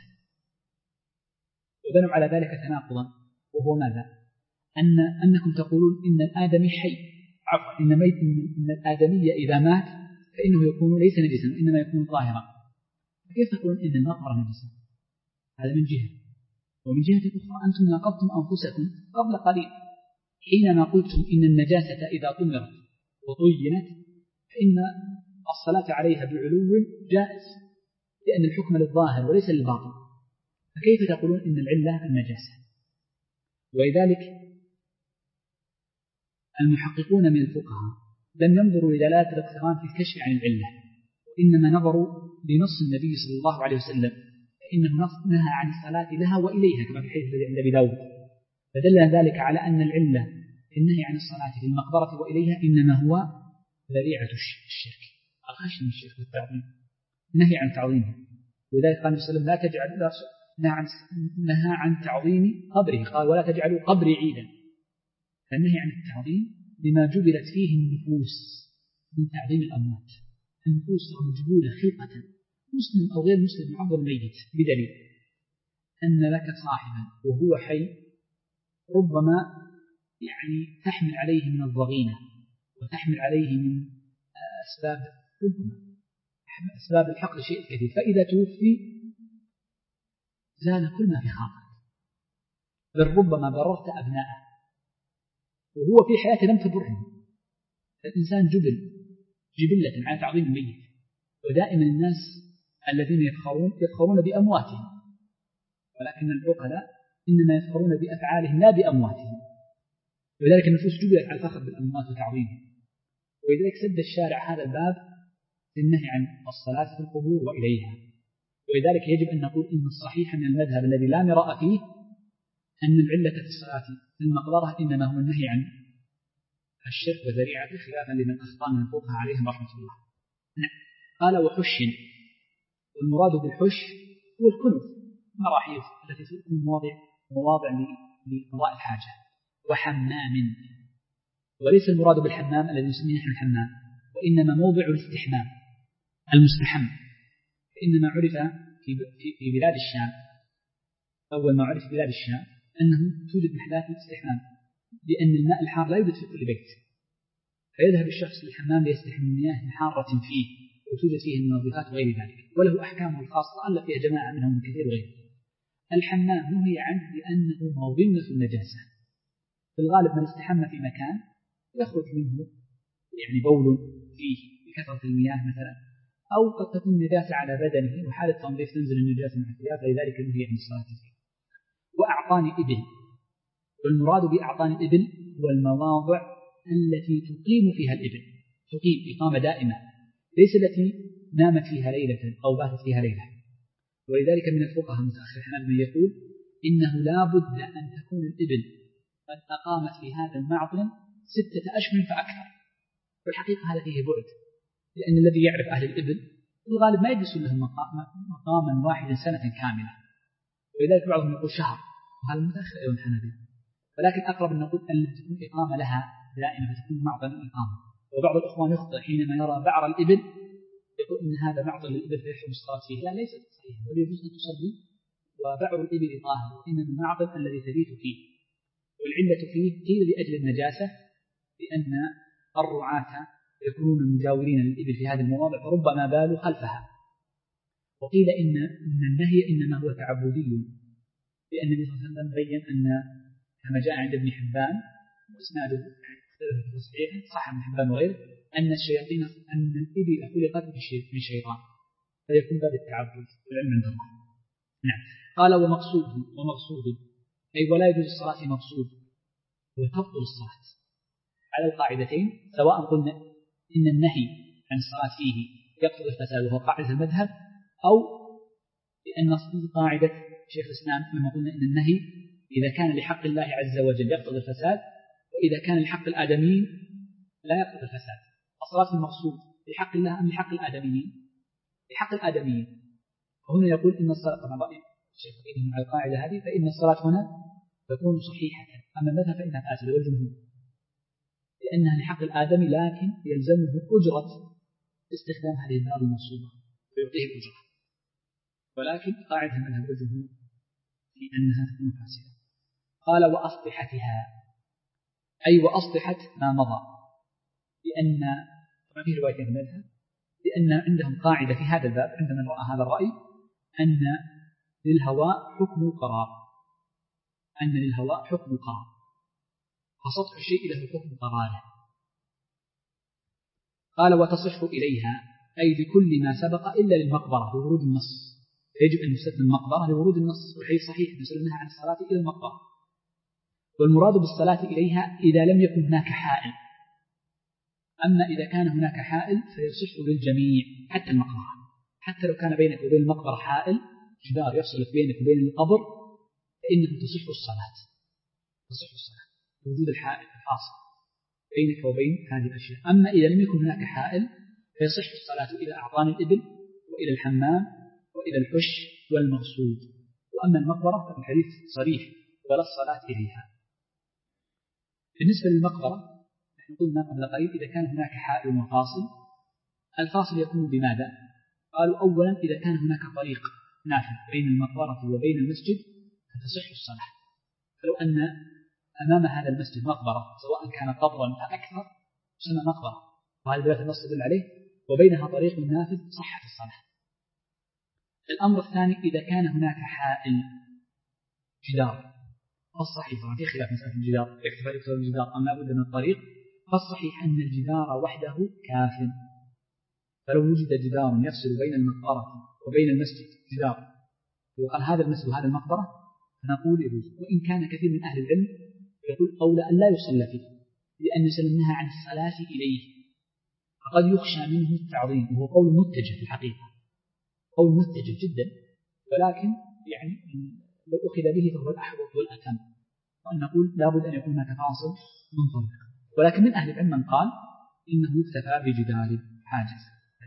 S1: وبنوا على ذلك تناقضا، وهو ماذا؟ أن أنكم تقولون إن الآدمي حي، عفوا إن, إن الآدمي إذا مات فإنه يكون ليس نجسا وإنما يكون طاهرا، كيف تقولون إن المقبرة نجسة؟ هذا من جهة. ومن جهة أخرى أنتم ناقضتم أنفسكم قبل قليل حينما قلتم إن النجاسة إذا طمرت وطينت فإن الصلاة عليها بعلو جائز، لأن الحكم للظاهر وليس للباطن، فكيف تقولون إن العلة النجاسة؟ ولذلك المحققون من الفقهاء لم ينظروا لدلالة الاقتران في الكشف عن العلة، وإنما نظروا لنص النبي صلى الله عليه وسلم، فإنه نهى عن الصلاة لها وإليها كما في الحديث الذي عند أبي داود، فدل ذلك على أن العلة في النهي عن الصلاة في المقبرة وإليها إنما هو ذريعة الشرك، الخشية من الشرك والتعظيم، نهي عن تعظيمه. وذلك قال النبي صلى الله عليه وسلم: لا تجعل نهى عن تعظيم قبره، قال: ولا تجعلوا قبري عيدا. فالنهي عن التعظيم لما جبلت فيه النفوس من تعظيم الأموات، النفوس مجبولة خلقة، مسلم أو غير مسلم يعظم الميت، بدليل أن لك صاحبا وهو حي ربما يعني تحمل عليه من الضغينة وتحمل عليه من أسباب ربما أسباب الحقل شيء كثير، فإذا توفي زال كل ما في خاطر، بل ربما بررت أبناءه وهو في حياته لم تضره. الإنسان جبل جبلة على تعظيم الميت، ودائما الناس الذين يفخرون يفخرون بأمواتهم، ولكن العقلاء إنما يفخرون بأفعالهم لا بأمواتهم، ولذلك النفوس جبلت على الفخر بالأموات وتعظيمهم. ولذلك سد الشارع هذا الباب للنهي عن الصلاة في القبور وإليها. ولذلك يجب أن نقول إن الصحيح من المذهب الذي لا مراء فيه أن العلة في الصلاة في المقبرة إنما هو النهي عن الشرك وذريعته، خلافا لمن أخطأ من الفقهاء عليهم رحمة الله. نعم. قال: وحش، والمراد بالحش هو الكنف، مراحيض التي تكون مواضع مواضع لقضاء الحاجة. وحمام، وليس المراد بالحمام الذي نسميه نحن الحمام، وإنما موضع الاستحمام المستحم، فإنما عرف في بلاد الشام، أول ما عرف في بلاد الشام أنه توجد محلات الاستحمام، لأن الماء الحار لا يوجد في كل بيت، فيذهب الشخص للحمام ليستحم من مياه حارة فيه وتوجد فيه المنظفات وغير ذلك، وله أحكامه الخاصة ألا فيها جماعة منهم كثير وغيره. الحمام نهي عنه لأنه مظنة النجاسة، في الغالب من استحم في مكان يخرج منه يعني بول فيه بكثرة المياه مثلا، أو قد تكون نجاسة على بدنه وحالة تنظيف تنزل النجاسة مع الثياب، فلذلك نهي عن الصلاة فيه. وأعطاني إبل، والمراد بأعطاني الإبل هو المواضع التي تقيم فيها الإبل، تقيم إقامة دائمة، ليس التي نامت فيها ليلة أو باتت فيها ليلة. ولذلك من الفقهاء المتأخر حنبل من يقول إنه لا بد أن تكون الإبل قد أقامت في هذا المعطن ستة أشهر فأكثر. والحقيقة هذا فيه بعد، لأن الذي يعرف أهل الإبل في الغالب ما يجلس لهم مقاما واحدا سنة كاملة، ولذلك بعضهم يقول شهر، وهذا متأخر أيضا حنبل. ولكن أقرب أن نقول أن تكون إقامة لها دائمة، تكون معطن إقامة. وبعض الأخوان يخطئ حينما يرى بعر الإبل يقول إن هذا معطل للإبل فيحرم الصلاة فيه. لا، ليس صحيح، بل يجوز أن تصلي وبعر الإبل طاهر، إنما المعطل الذي تبيت فيه. والعلة فيه قيل لأجل النجاسة، لأن الرعاة يكونون مجاورين للإبل في هذه المواضع فربما بالوا خلفها. وقيل إن إن النهي إنما هو تعبدي، لأن النبي صلى الله عليه وسلم بين أن كما جاء عند ابن حبان وإسناده في الصحيح صح ابن حبان وغيره أن الشياطين أن الإبل خلقت من شيطان، فيكون باب التعبد والعلم عند الله. نعم. قال ومقصود ومقصود أي ولا يجوز الصلاة في مقصود، وتبطل الصلاة على القاعدتين، سواء قلنا إن النهي عن الصلاة فيه يقتضي الفساد وهو قاعدة المذهب، أو لأن قاعدة شيخ الإسلام لما قلنا إن النهي إذا كان لحق الله عز وجل يقتضي الفساد، وإذا كان لحق الآدميين لا يقتضي الفساد. الصلاة المقصود لحق الله أم لحق الآدميين؟ لحق الآدميين. وهنا يقول إن الصلاة، طبعا رأي الشيخ إذن على القاعدة هذه، فإن الصلاة هنا تكون صحيحة، أما المذهب فإنها فاسدة والجمهور، لأنها لحق الآدمي لكن يلزمه أجرة استخدام هذه النار المصوبة ويعطيه الأجرة، ولكن قاعدة المذهب والجمهور في أنها تكون فاسدة. قال وأصلحتها أي وأصلحت ما مضى، لأن طبعا في رواية المذهب لأن عندهم قاعدة في هذا الباب عند من رأى هذا الرأي أن للهواء حكم القرار، أن للهواء حكم القرار، فسطح الشيء له حكم قراره. قال وتصح إليها أي لكل ما سبق إلا للمقبرة لورود النص، يجب أن يستثنى المقبرة لورود النص، والحديث صحيح نسألناها عن الصلاة إلى المقبرة. والمراد بالصلاة إليها إذا لم يكن هناك حائل، أما إذا كان هناك حائل فيصح للجميع حتى المقبرة، حتى لو كان بينك وبين المقبرة حائل جدار يفصلك بينك وبين القبر فإنه تصح الصلاة، تصح الصلاة وجود الحائل الحاصل بينك وبين هذه الأشياء. أما إذا لم يكن هناك حائل فيصح الصلاة إلى أعطان الإبل وإلى الحمام وإلى الحش والمغسول. وأما المقبرة فالحديث صريح ولا الصلاة إليها. بالنسبة للمقبرة نحن قلنا قبل قليل إذا كان هناك حائل وفاصل، الفاصل يكون بماذا؟ قالوا أولا إذا كان هناك طريق نافذ بين المقبرة وبين المسجد فتصح الصلاة. فلو أن أمام هذا المسجد مقبرة سواء كان قبرا فأكثر سنة مقبرة، وهذا البيت النص يدل عليه، وبينها طريق نافذ صحت الصلاة. الأمر الثاني إذا كان هناك حائل جدار فالصحيح، طبعا في خلاف مسألة الجدار يكتفى يكتفى الجدار أم لا بد من الطريق، فالصحيح أن الجدار وحده كاف. فلو وجد جدار يفصل بين المقبرة وبين المسجد جدار وقال هذا المسجد وهذا المقبرة فنقول يجوز، وإن كان كثير من أهل العلم يقول أولى أن لا يصلى فيه، لأن سلمناها عن الصلاة إليه فقد يخشى منه التعظيم، وهو قول متجه في الحقيقة، قول متجه جدا، ولكن يعني لو أخذ به فهو الأحوط والأتم، وأن نقول لابد أن يكون هناك فاصل من طريق. ولكن من أهل العلم من قال إنه يكتفى بجدار حاجز.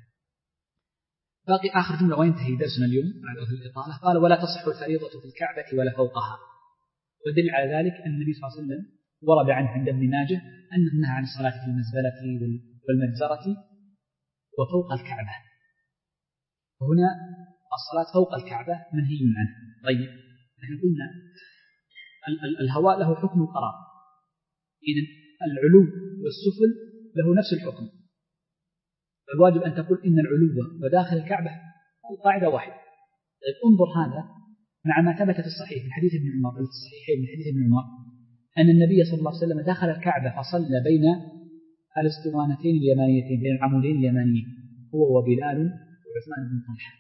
S1: باقي آخر جملة وينتهي درسنا اليوم على وجه الإطالة. قال ولا تصح الفريضة في الكعبة ولا فوقها. ودل على ذلك أن النبي صلى الله عليه وسلم ورد عنه عند ابن ماجه أنه نهى عن الصلاة في المزبلة والمجزرة وفوق الكعبة، وهنا الصلاة فوق الكعبة منهي عنه. طيب نحن قلنا الهواء له حكم القرار، إذن العلو والسفل له نفس الحكم، فالواجب أن تقول إن العلو وداخل الكعبة القاعدة واحدة. طيب انظر هذا مع ما ثبت في الصحيح من حديث ابن عمر، في الصحيحين من حديث ابن عمر أن النبي صلى الله عليه وسلم دخل الكعبة فصلى بين الاسطوانتين اليمانيتين بين العمودين اليمانيين هو وبلال وعثمان بن طلحة.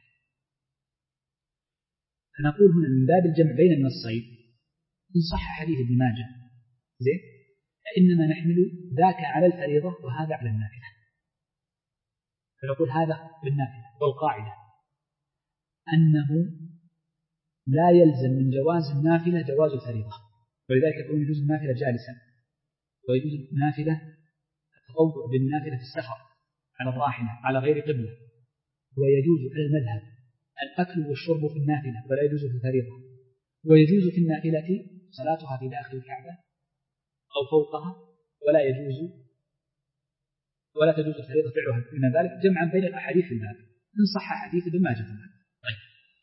S1: فنقول هنا من باب الجمع بين النصين إن صح حديث ابن ماجه زين فإنما نحمل ذاك على الفريضة وهذا على النافلة. فنقول هذا بالنافلة، والقاعدة أنه لا يلزم من جواز النافلة جواز الفريضة، ولذلك يقول يجوز النافلة جالسا، ويجوز النافلة التطوع بالنافلة في السفر على الراحلة على غير قبلة، ويجوز على المذهب الأكل والشرب في النافلة ولا يجوز في الفريضة، ويجوز في النافلة صلاتها في داخل الكعبة أو فوقها ولا يجوز ولا تجوز الفريضة فعلها من ذلك، جمعا بين الأحاديث في الباب إن صح حديث ابن ماجه طبعا. طيب.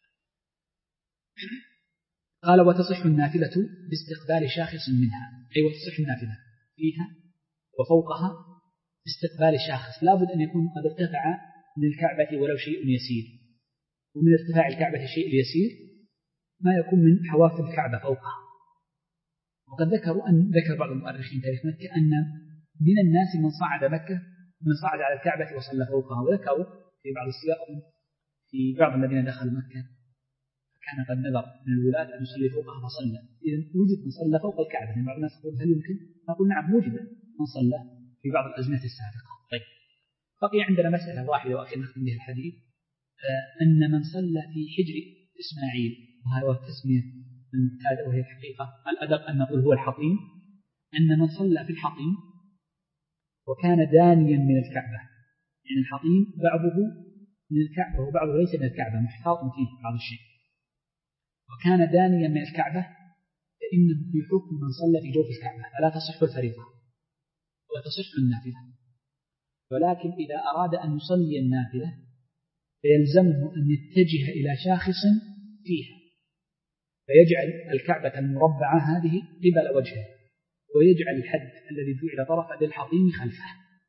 S1: قال وتصح النافلة باستقبال شاخص منها، أي وتصح النافلة فيها وفوقها باستقبال شاخص، لابد أن يكون قد ارتفع من الكعبة ولو شيء يسير، ومن ارتفاع الكعبة شيء يسير ما يكون من حواف الكعبة فوقها. وقد ذكروا أن ذكر بعض المؤرخين تاريخ مكة أن من الناس من صعد مكة من صعد على الكعبة وصلى فوقها، وذكروا في بعض السياق في بعض الذين دخلوا مكة كان قد نذر من الولاة أن يصلي فوقها فصلى. إذا وجد من صلى فوق الكعبة، يعني بعض الناس يقول هل يمكن؟ نقول نعم وجد من صلى في بعض الأزمنة السابقة. طيب. بقي عندنا مسألة واحدة وأخيرا نختم بها الحديث، أن من صلى في حجر إسماعيل، وهذا هو التسمية المعتادة وهي الحقيقة الأدق أن نقول هو الحطيم، أن من صلى في الحطيم وكان دانيا من الكعبة، يعني الحطيم بعضه من الكعبة وبعضه ليس من الكعبة محتاط فيه بعض الشيء، وكان دانيا من الكعبة فإنه في حكم من صلى في جوف الكعبة، فلا تصح الفريضة وتصح النافلة. ولكن إذا أراد أن يصلي النافلة فيلزمه أن يتجه إلى شاخص فيها، فيجعل الكعبة المربعة هذه قبل وجهه، ويجعل الحد الذي جعل طرفا للحطيم خلفه.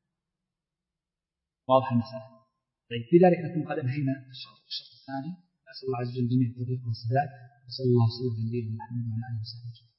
S1: واضح المسألة؟ طيب لذلك نكون قد انهينا الشرط الثاني. أسأل الله عز وجل جميع التوفيق والسداد، وصلى الله وسلم على نبينا محمد وعلى آله وصحبه.